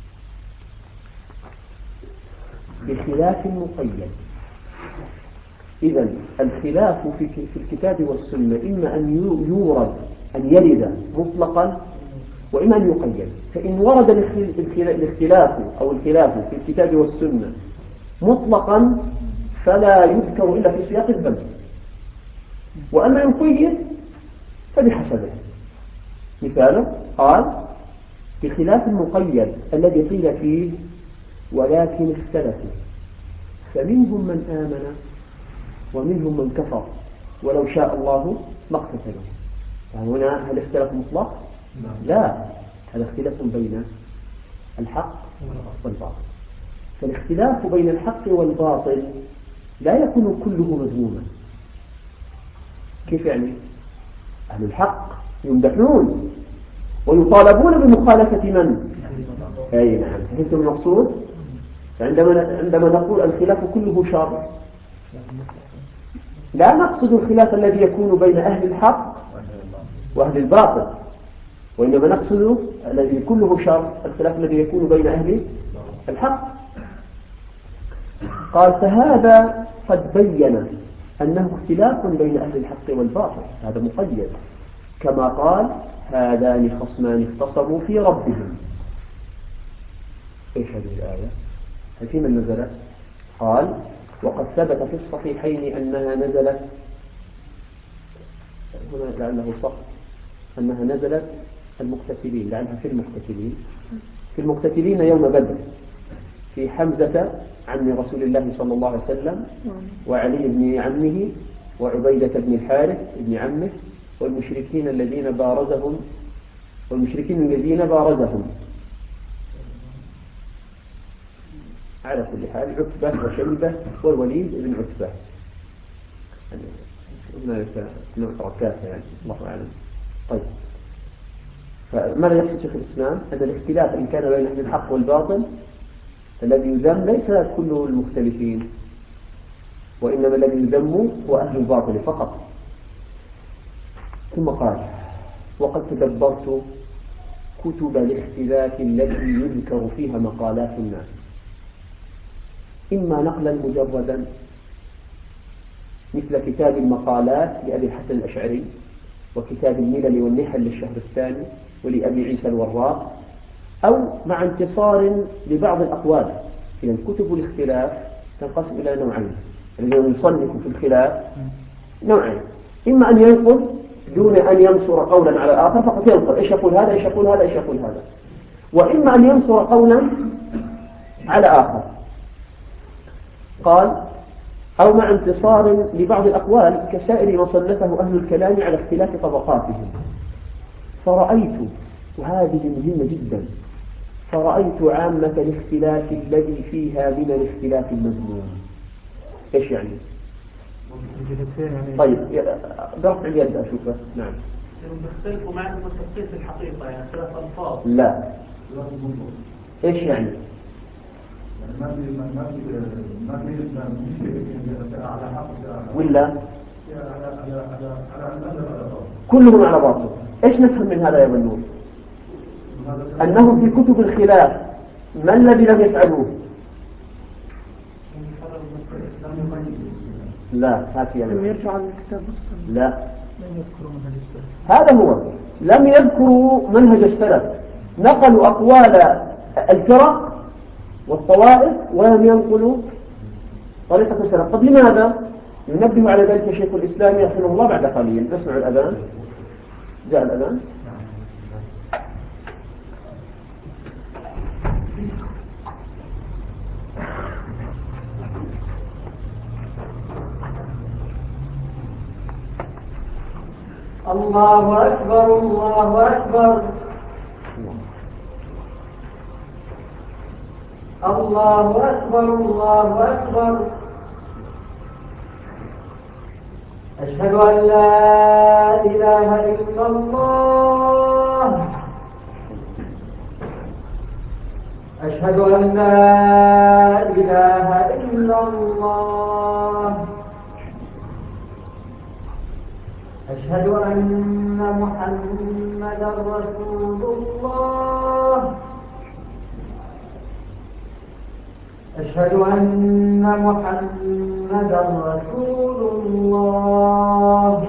بخلاف مقيد. إذن الخلاف في الكتاب والسنة إما أن يورد أن يرد مطلقا وإما أن يقيد. فإن ورد الاختلاف أو الخلاف في الكتاب والسنة مطلقا فلا يذكر إلا في سياق الذم، وأما يقيد فبحسبه. مثاله قال: بخلاف المقيد الذي قيل فيه ولكن اختلفوا فمنهم من آمن ومنهم من كفر ولو شاء الله ما اقتتلوا. فهنا هل اختلاف مطلق؟ لا، هذا اختلاف بين الحق والباطل. فالاختلاف بين الحق والباطل لا يكون كله مذموما. كيف يعني؟ أهل الحق يمدحون ويطالبون بمخالفة من؟ أي نعم، فهمتم المقصود؟ عندما نقول الخلاف كله شر لا نقصد الخلاف الذي يكون بين أهل الحق وأهل الباطل، وإنما نقصد الذي كله شر الخلاف الذي يكون بين أهل الحق. قال: فهذا قد بين أنه اختلاف بين أهل الحق والباطل، هذا مقيد، كما قال: هذان خصمان اختصموا في ربهم. إيش هذه الآية؟ في من نزلت؟ قال: وقد ثبت في الصحيحين أنها نزلت، هنا لعله صح، أنها نزلت المقتتلين، لعلها في المقتتلين يوم بدر، في حمزة عم رسول الله صلى الله عليه وسلم وعلي بن عمه وعبيدة بن الحارث بن عمه والمشركين الذين بارزهم على كل حال عتبة وشيبة والوليد بن عتبة. هناك نوع ركاسة يعني، الله أعلم. طيب، فماذا يقصد شيخ الإسلام؟ أن الاختلاف إن كان بين أهل الحق والباطل الذي يذم ليس كل المختلفين، وإنما الذي يذم هو أهل الباطل فقط. ثم قال: وقد تدبرت كتب الاختلاف التي يذكر فيها مقالات الناس، إما نقلا مجردا مثل كتاب المقالات لأبي الحسن الأشعري، وكتاب الملل والنحل للشهرستاني ولأبي عيسى الوراق، أو مع انتصار لبعض الأقوال. إذن كتب الاختلاف تنقسم إلى نوعين، الذين يصنف في الخلاف نوعين: إما أن ينقل دون أن ينصر قولا على الآخر، فقط ينقل إيش يقول هذا إيش يقول هذا إيش يقول هذا، وإما أن ينصر قولا على آخر. قال: أو مع انتصار لبعض الأقوال كسائر ما صنفه أهل الكلام على اختلاف طبقاتهم. فرأيت، وهذه مهمة جدا، فرأيت عامة الاختلاف الذي فيها من الاختلاف المذموم. إيش يعني؟ طيب، برفع اليد أشوفه. نعم. يختلفوا معهم التخصيص الحقيقة، يعني اختلاف ألفاظ. لا. إيش يعني؟ ولا كلهم على باطل. ايش نفهم من هذا يا بنور؟ انهم في كتب الخلاف ما الذي لم يفعلوه؟ لا، لم يرجعوا للكتاب والسنة. لا، هذا هو، لم يذكروا منهج السلف، نقلوا اقوال الفرق والطوائف ولم ينقلوا طريقة السلف. طب لماذا؟ ينبه على ذلك شيخ الإسلام رحمه الله بعد قليل. نسمع الأذان. جاء الأذان. الله أكبر الله أكبر الله أكبر الله أكبر. أشهد أن لا إله إلا الله أشهد أن لا إله إلا الله. أشهد أن محمدا رسول الله. أشهد أن محمدا رسول الله.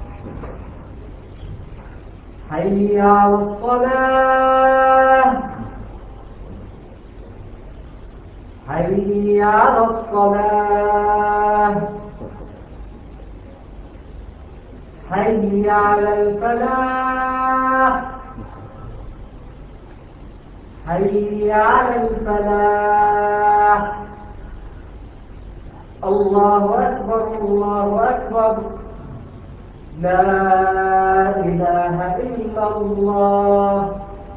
حي على الصلاة. حي على الصلاة. حي على الفلاح. حي على الفلاح. الله أكبر الله أكبر. لا إله إلا الله.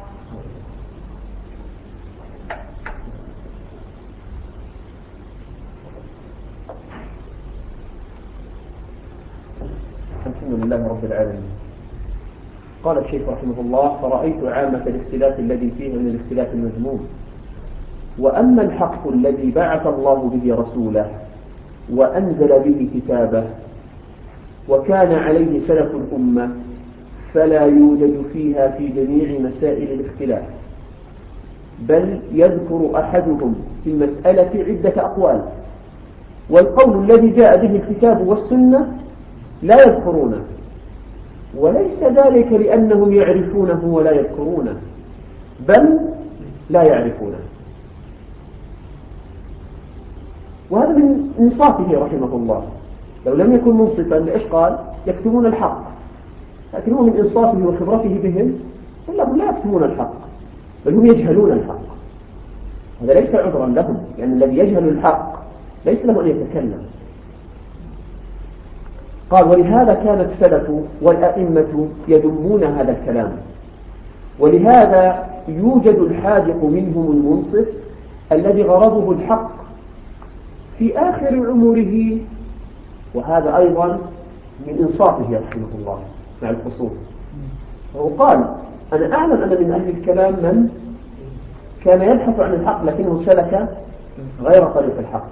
الحمد لله رب العالمين. قال الشيخ رحمه الله: فرأيت عامة الاختلاف الذي فيه من الاختلاف المذموم. وأما الحق الذي بعث الله به رسوله وأنزل به كتابه وكان عليه سلف الأمة فلا يوجد فيها في جميع مسائل الاختلاف، بل يذكر أحدهم في المسألة عدة أقوال، والقول الذي جاء به الكتاب والسنة لا يذكرونه، وليس ذلك لأنهم يعرفونه ولا يذكرونه، بل لا يعرفونه. وهذا من إنصافه رحمه الله. لو لم يكن منصفا لإيش قال؟ يكتمون الحق. لكن هو من إنصافه وخبرته بهم إنهم لا يكتمون الحق، بل هم يجهلون الحق. هذا ليس عذرا لهم، يعني الذي يجهل الحق ليس له أن يتكلم. قال: ولهذا كان السلف والأئمة يذمون هذا الكلام، ولهذا يوجد الحاذق منهم المنصف الذي غرضه الحق في آخر عمره، وهذا أيضا من إنصافه رحمه الله مع الخصوص. وقال: أنا أعلم أن من أهل الكلام من كان يبحث عن الحق لكنه سلك غير طريق الحق.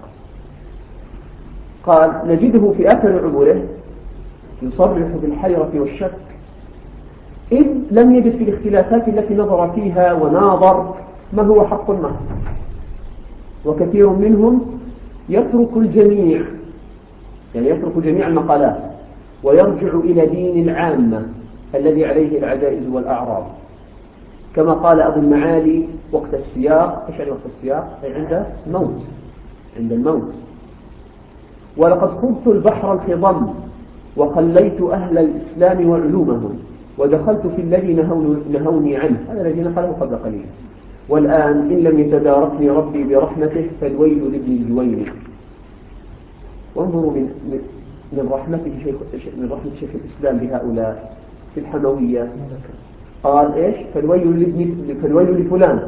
قال: نجده في آخر عمره يصرح بالحيرة والشك، إذ لم يجد في الاختلافات التي نظر فيها وناظر ما هو حق محض. وكثير منهم يترك الجميع، يعني يترك جميع المقالات ويرجع إلى دين العامة الذي عليه العجائز والأعراض، كما قال أبو المعالي وقت السياق. إيش يعني وقت السياق؟ أي عند الموت، عند الموت: ولقد خضت البحر الخضم وخليت أهل الإسلام وعلومهم ودخلت في الذي نهوني عنه. هذا الذي نقله قبل قليل. والآن إن لم يتداركني ربي برحمته فالويل لابن الجويني. وانظروا من رحمة شيخ الإسلام بهؤلاء في الحموية. قال إيش؟ فالويل لفلان.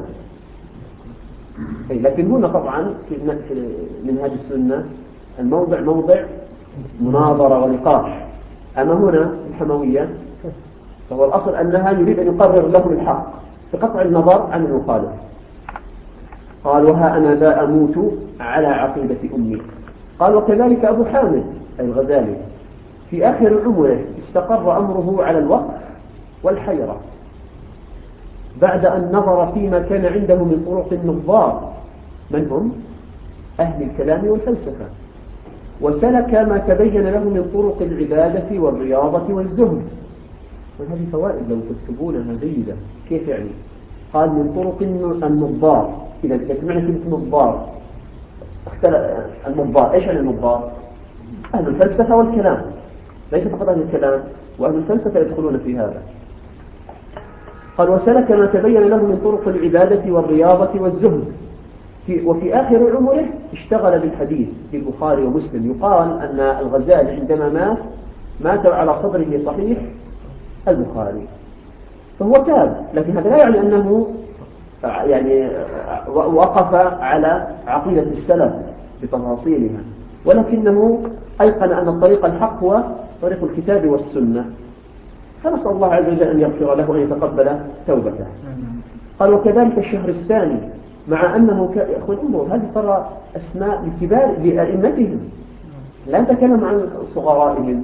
لكن هنا طبعا في منهاج السنة الموضع موضع مناظرة ونقاش، أما هنا الحموية فهو الأصل أنها يريد أن يقرر لهم الحق بقطع النظر عن المخالف. قال: وها أنا ذا أموت على عقيدة أمي. قال: وكذلك أبو حامد أي الغزالي في آخر عمره استقر أمره على الوقف والحيرة بعد أن نظر فيما كان عنده من طرق النظار، من هم؟ أهل الكلام والفلسفة، وسلك ما تبين له من طرق العبادة والرياضة والزهد. وهذه فوائد لو تكتبونها جيدة. كيف يعني؟ قال: من طرق النظار. إذا سمعنا كلمة نظار، النظار إيش يعني النظار؟ أهل الفلسفة والكلام، ليس فقط أهل الكلام، وأهل الفلسفة يدخلون في هذا. قال: وسلك ما تبين له من طرق العبادة والرياضة والزهد. وفي آخر عمره اشتغل بالحديث في البخاري ومسلم. يقال أن الغزالي عندما مات على صدره صحيح البخاري، فهو تاب، لكن هذا لا يعني أنه يعني وقف على عقيدة السلف بتفاصيلها، ولكنه أيقن أن الطريق الحق هو طريق الكتاب والسنة. فنسأل الله عز وجل أن يغفر له وأن يتقبل توبته. قال: وكذلك الشهرستاني مع أنه أخوان انظروا هذه ترى أسماء لكبار لأئمتهم، لا نتكلم عن صغرائهم.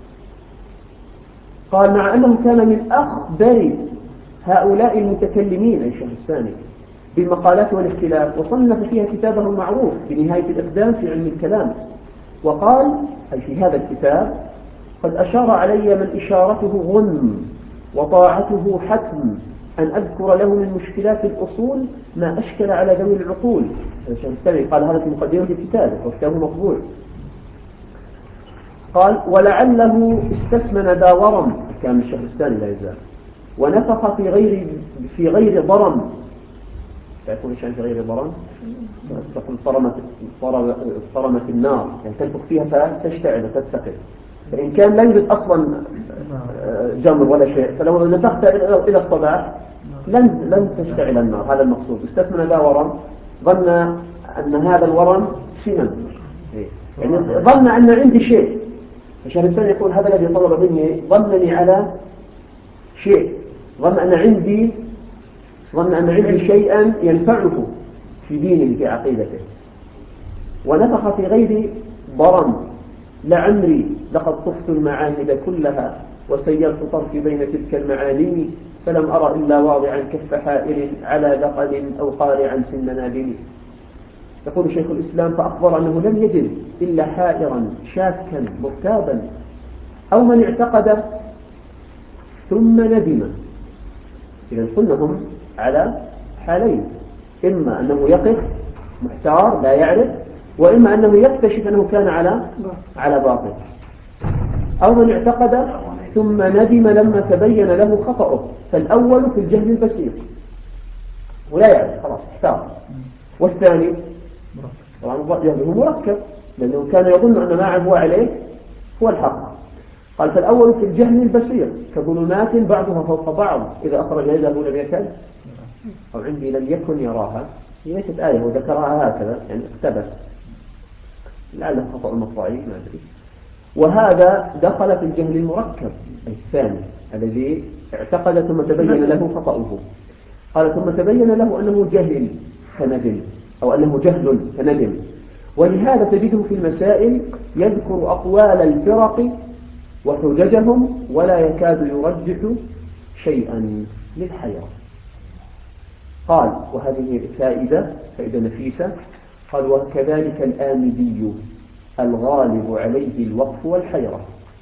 قال مع أنه كان من أخبر هؤلاء المتكلمين أي الشهرستاني بالمقالات والاختلاف، وصنف فيها كتابه المعروف بنهاية الإقدام في علم الكلام. وقال أي في هذا الكتاب: قد أشار علي من إشارته غنم وطاعته حتم أن أذكر له من مشكلات الأصول ما أشكل على ذوي العقول. الشهرستاني قال هذا في مقدمة الكتاب وكتابه مطبوع. قال: ولعله استثمن ذا ورم، كان الشهرستاني لا يزال، ونفخ في غير ضرم. تعرفون ايش يعني في غير ضرم؟ تقول صرمت النار، يعني تنفخ فيها فتشتعل وتتسقط. فإن كان لا يوجد أصلا جمر ولا شيء، فلو نفخت إلى الصباح لن تشتعل النار. هذا المقصود. استثمن ذا ورم، ظن أن هذا الورم سمن، يعني ظن أن عندي شيء. الشهرستاني يقول هذا الذي طلب مني ظنني على شيء، ظن أن عندي شيئا ينفعه في دينه في عقيدته. ونفخ في غير ضرم: لعمري لقد طفت المعاهد كلها وسيرت طرفي بين تلك المعاني، فلم أرى إلا واضعا كف حائر على ذقن أو قارعا سن نابل. يقول شيخ الإسلام: فأخبر أنه لم يجد إلا حائرا شاكا مرتابا، أو من اعتقد ثم ندم. إذا كلهم على حالين: إما أنه يقف محتار لا يعرف، وإما أنه يكتشف أنه كان على باطل. أو من اعتقد ثم ندم لما تبين له خطأه، فالأول في الجهل البسيط ولا يعرف خلاص احتار، والثاني طبعا جهله مركب لأنه كان يظن أن ما هو عليه هو الحق. قال: فالأول في الجهل البسيط كظلمات بعضها فوق بعض، إذا أخرج يده لم يكن أو عندي لم يكن يراها. هي ليست آية وذكرها هكذا يعني اقتبس، لعله خطأ المطبعي ما أدري. وهذا دخل في الجهل المركب الثاني الذي اعتقد ثم تبين له خطأه. قال: ثم تبين له أنه جهل فندم، أو أنه جهل فندم. ولهذا تجده في المسائل يذكر أقوال الفرق وحججهم ولا يكاد يرجح شيئا للحيرة. قال: وهذه فائدة نفيسة. قال: وكذلك الآمدي الغالب عليه الوقف والحيرة.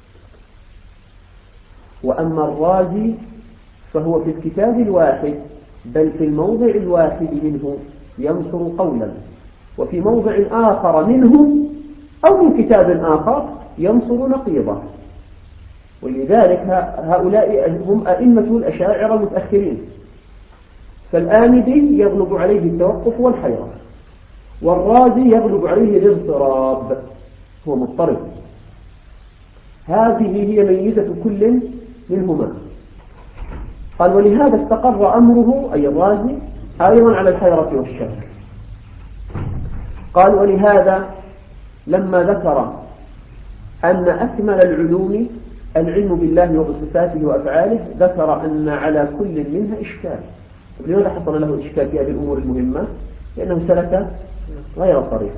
وأما الرازي فهو في الكتاب الواحد بل في الموضع الواحد منه ينصر قولا، وفي موضع آخر منه أو من كتاب آخر ينصر نقيضه. ولذلك هؤلاء هم أئمة الأشاعرة المتأخرين. فالآمدي يغلب عليه التوقف والحيرة، والرازي يغلب عليه الاضطراب، هو مضطرب. هذه هي ميزة كل منهما. قال: ولهذا استقر أمره أي الرازي أيضا على الحيرة والشك. قال: ولهذا لما ذكر أن أكمل العلوم العلم بالله وبصفاته وأفعاله، ذكر أن على كل منها إشكال. لماذا حصل له إشكال في هذه الأمور المهمة؟ لأنه سلك غير الطريق.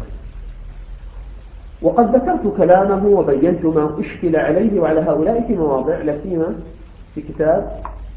وقد ذكرت كلامه وبينت ما أشكل عليه وعلى هؤلاء في مواضع، لا سيما في كتاب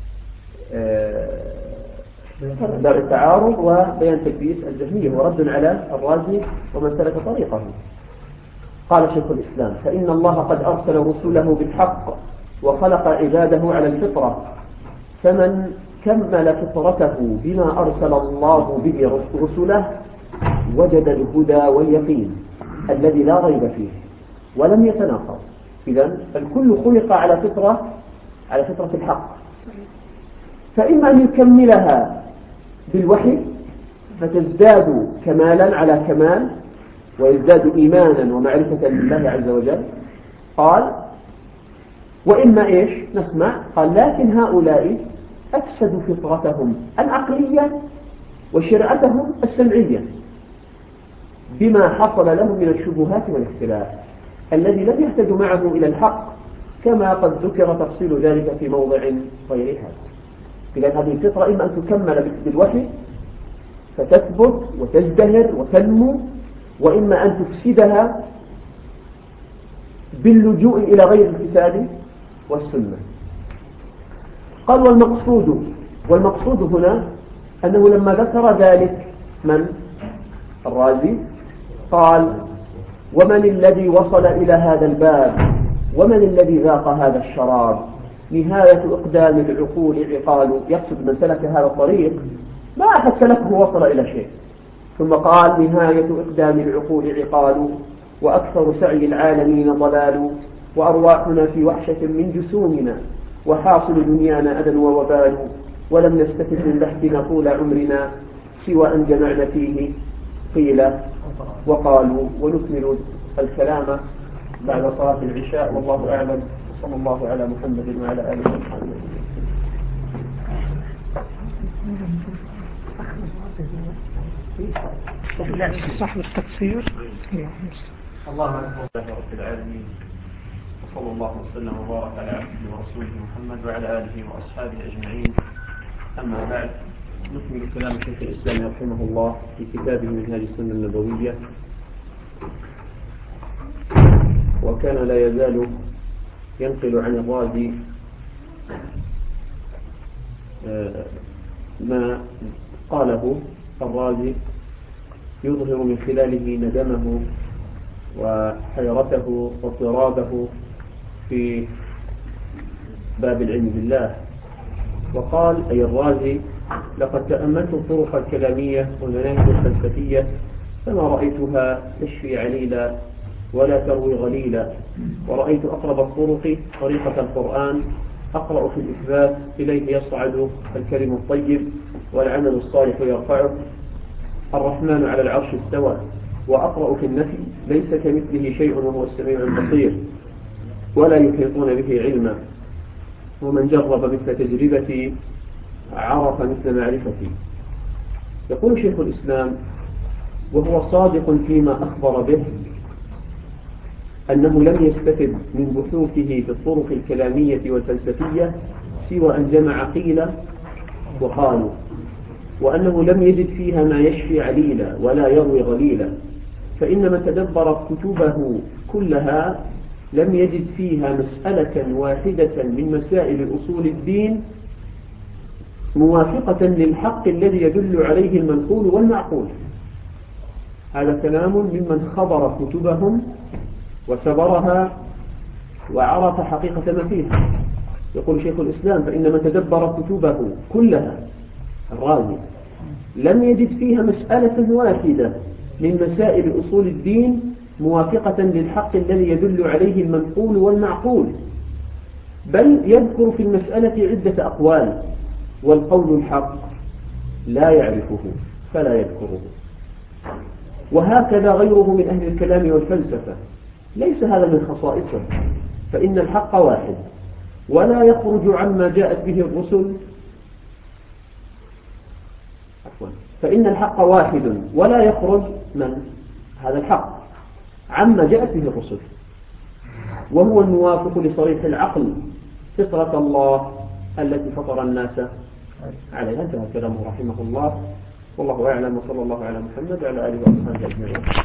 دار التعارض وبيان تلبيس الجهمية ورد على الرازي ومن سلك طريقه. قال شيخ الإسلام: فإن الله قد أرسل رسله بالحق وخلق عباده على الفطرة، فمن كمل فطرته بما أرسل الله به رسله وجد الهدى واليقين الذي لا ريب فيه ولم يتناقض. إذن الكل خلق على فطرة الحق، فإما أن يكملها بالوحي فتزداد كمالا على كمال ويزداد إيمانا ومعرفة بالله عز وجل. قال: وإما إيش نسمع؟ قال: لكن هؤلاء أفسدوا فطرتهم العقلية وشرعتهم السمعية بما حصل لهم من الشبهات والاختلاف الذي لم يهتد معه إلى الحق، كما قد ذكر تفصيل ذلك في موضع غير هذا. إذا هذه الفطرة إما أن تكمل بالوحي فتثبت وتزدهر وتنمو، وإما أن تفسدها باللجوء إلى غير الكتاب والسنة. قال والمقصود هنا أنه لما ذكر ذلك من الرازي قال: ومن الذي وصل إلى هذا الباب، ومن الذي ذاق هذا الشراب، نهاية إقدام العقول عقال. يقصد من سلك هذا الطريق، ما أحد سلكه وصل إلى شيء. ثم قال: نهاية إقدام العقول عقال، وأكثر سعي العالمين ضلال، وأرواحنا في وحشة من جسومنا، وحاصل دنيانا أذى ووبال، ولم نستفد من بحثنا طول عمرنا سوى أن جمعنا فيه قيل وقالوا. ونكمل الكلام بعد صلاة العشاء، والله أعلم. صلى الله على محمد وعلى آله وصحبه. صاحب التفسير. الله رب العالمين، وصلى الله وسلم وبارك على عبده ورسوله محمد وعلى آله وأصحابه أجمعين. أما بعد، نكمل كلام شيخ الإسلام رحمه الله في كتابه منهاج السنة النبوية. وكان لا يزال ينقل عن الرازي ما قاله الرازي، يظهر من خلاله ندمه وحيرته واضطرابه في باب العلم بالله. وقال أي الرازي: لقد تأملت الطرق الكلامية والمناهج الفلسفية فما رأيتها تشفي عليلا ولا تروي غليلا، ورأيت أقرب الطرق طريقة القرآن، أقرأ في الإثبات إليه يصعد الكلم الطيب والعمل الصالح يرفعه، الرحمن على العرش استوى، وأقرأ في النفي ليس كمثله شيء وهو السميع البصير ولا يحيطون به علما، ومن جرب مثل تجربتي عرف مثل معرفتي. يقول شيخ الإسلام وهو صادق فيما أخبر به أنه لم يستفد من بحوثه في الطرق الكلامية والفلسفية سوى أن جمع قيل وقالوا، وأنه لم يجد فيها ما يشفي عليلا ولا يروي غليلا، فإن من تدبر كتبه كلها لم يجد فيها مسألة واحدة من مسائل أصول الدين موافقة للحق الذي يدل عليه المنقول والمعقول. هذا كلام ممن خبر كتبهم وسبرها وعرف حقيقة ما فيها. يقول شيخ الإسلام: فإن من تدبر كتبه كلها الرازي لم يجد فيها مسألة واحدة من مسائل أصول الدين موافقة للحق الذي يدل عليه المنقول والمعقول، بل يذكر في المسألة عدة أقوال، والقول الحق لا يعرفه فلا يذكره. وهكذا غيره من أهل الكلام والفلسفة، ليس هذا من خصائصه، فإن الحق واحد ولا يخرج عما جاءت به الرسل، فإن الحق واحد ولا يخرج من هذا الحق عما جاءت به الرسل، وهو الموافق لصريح العقل فطرة الله التي فطر الناس عليها. انتهى كلامه رحمه الله، والله أعلم، وصلى الله على محمد وعلى آله وأصحابه أجمعين.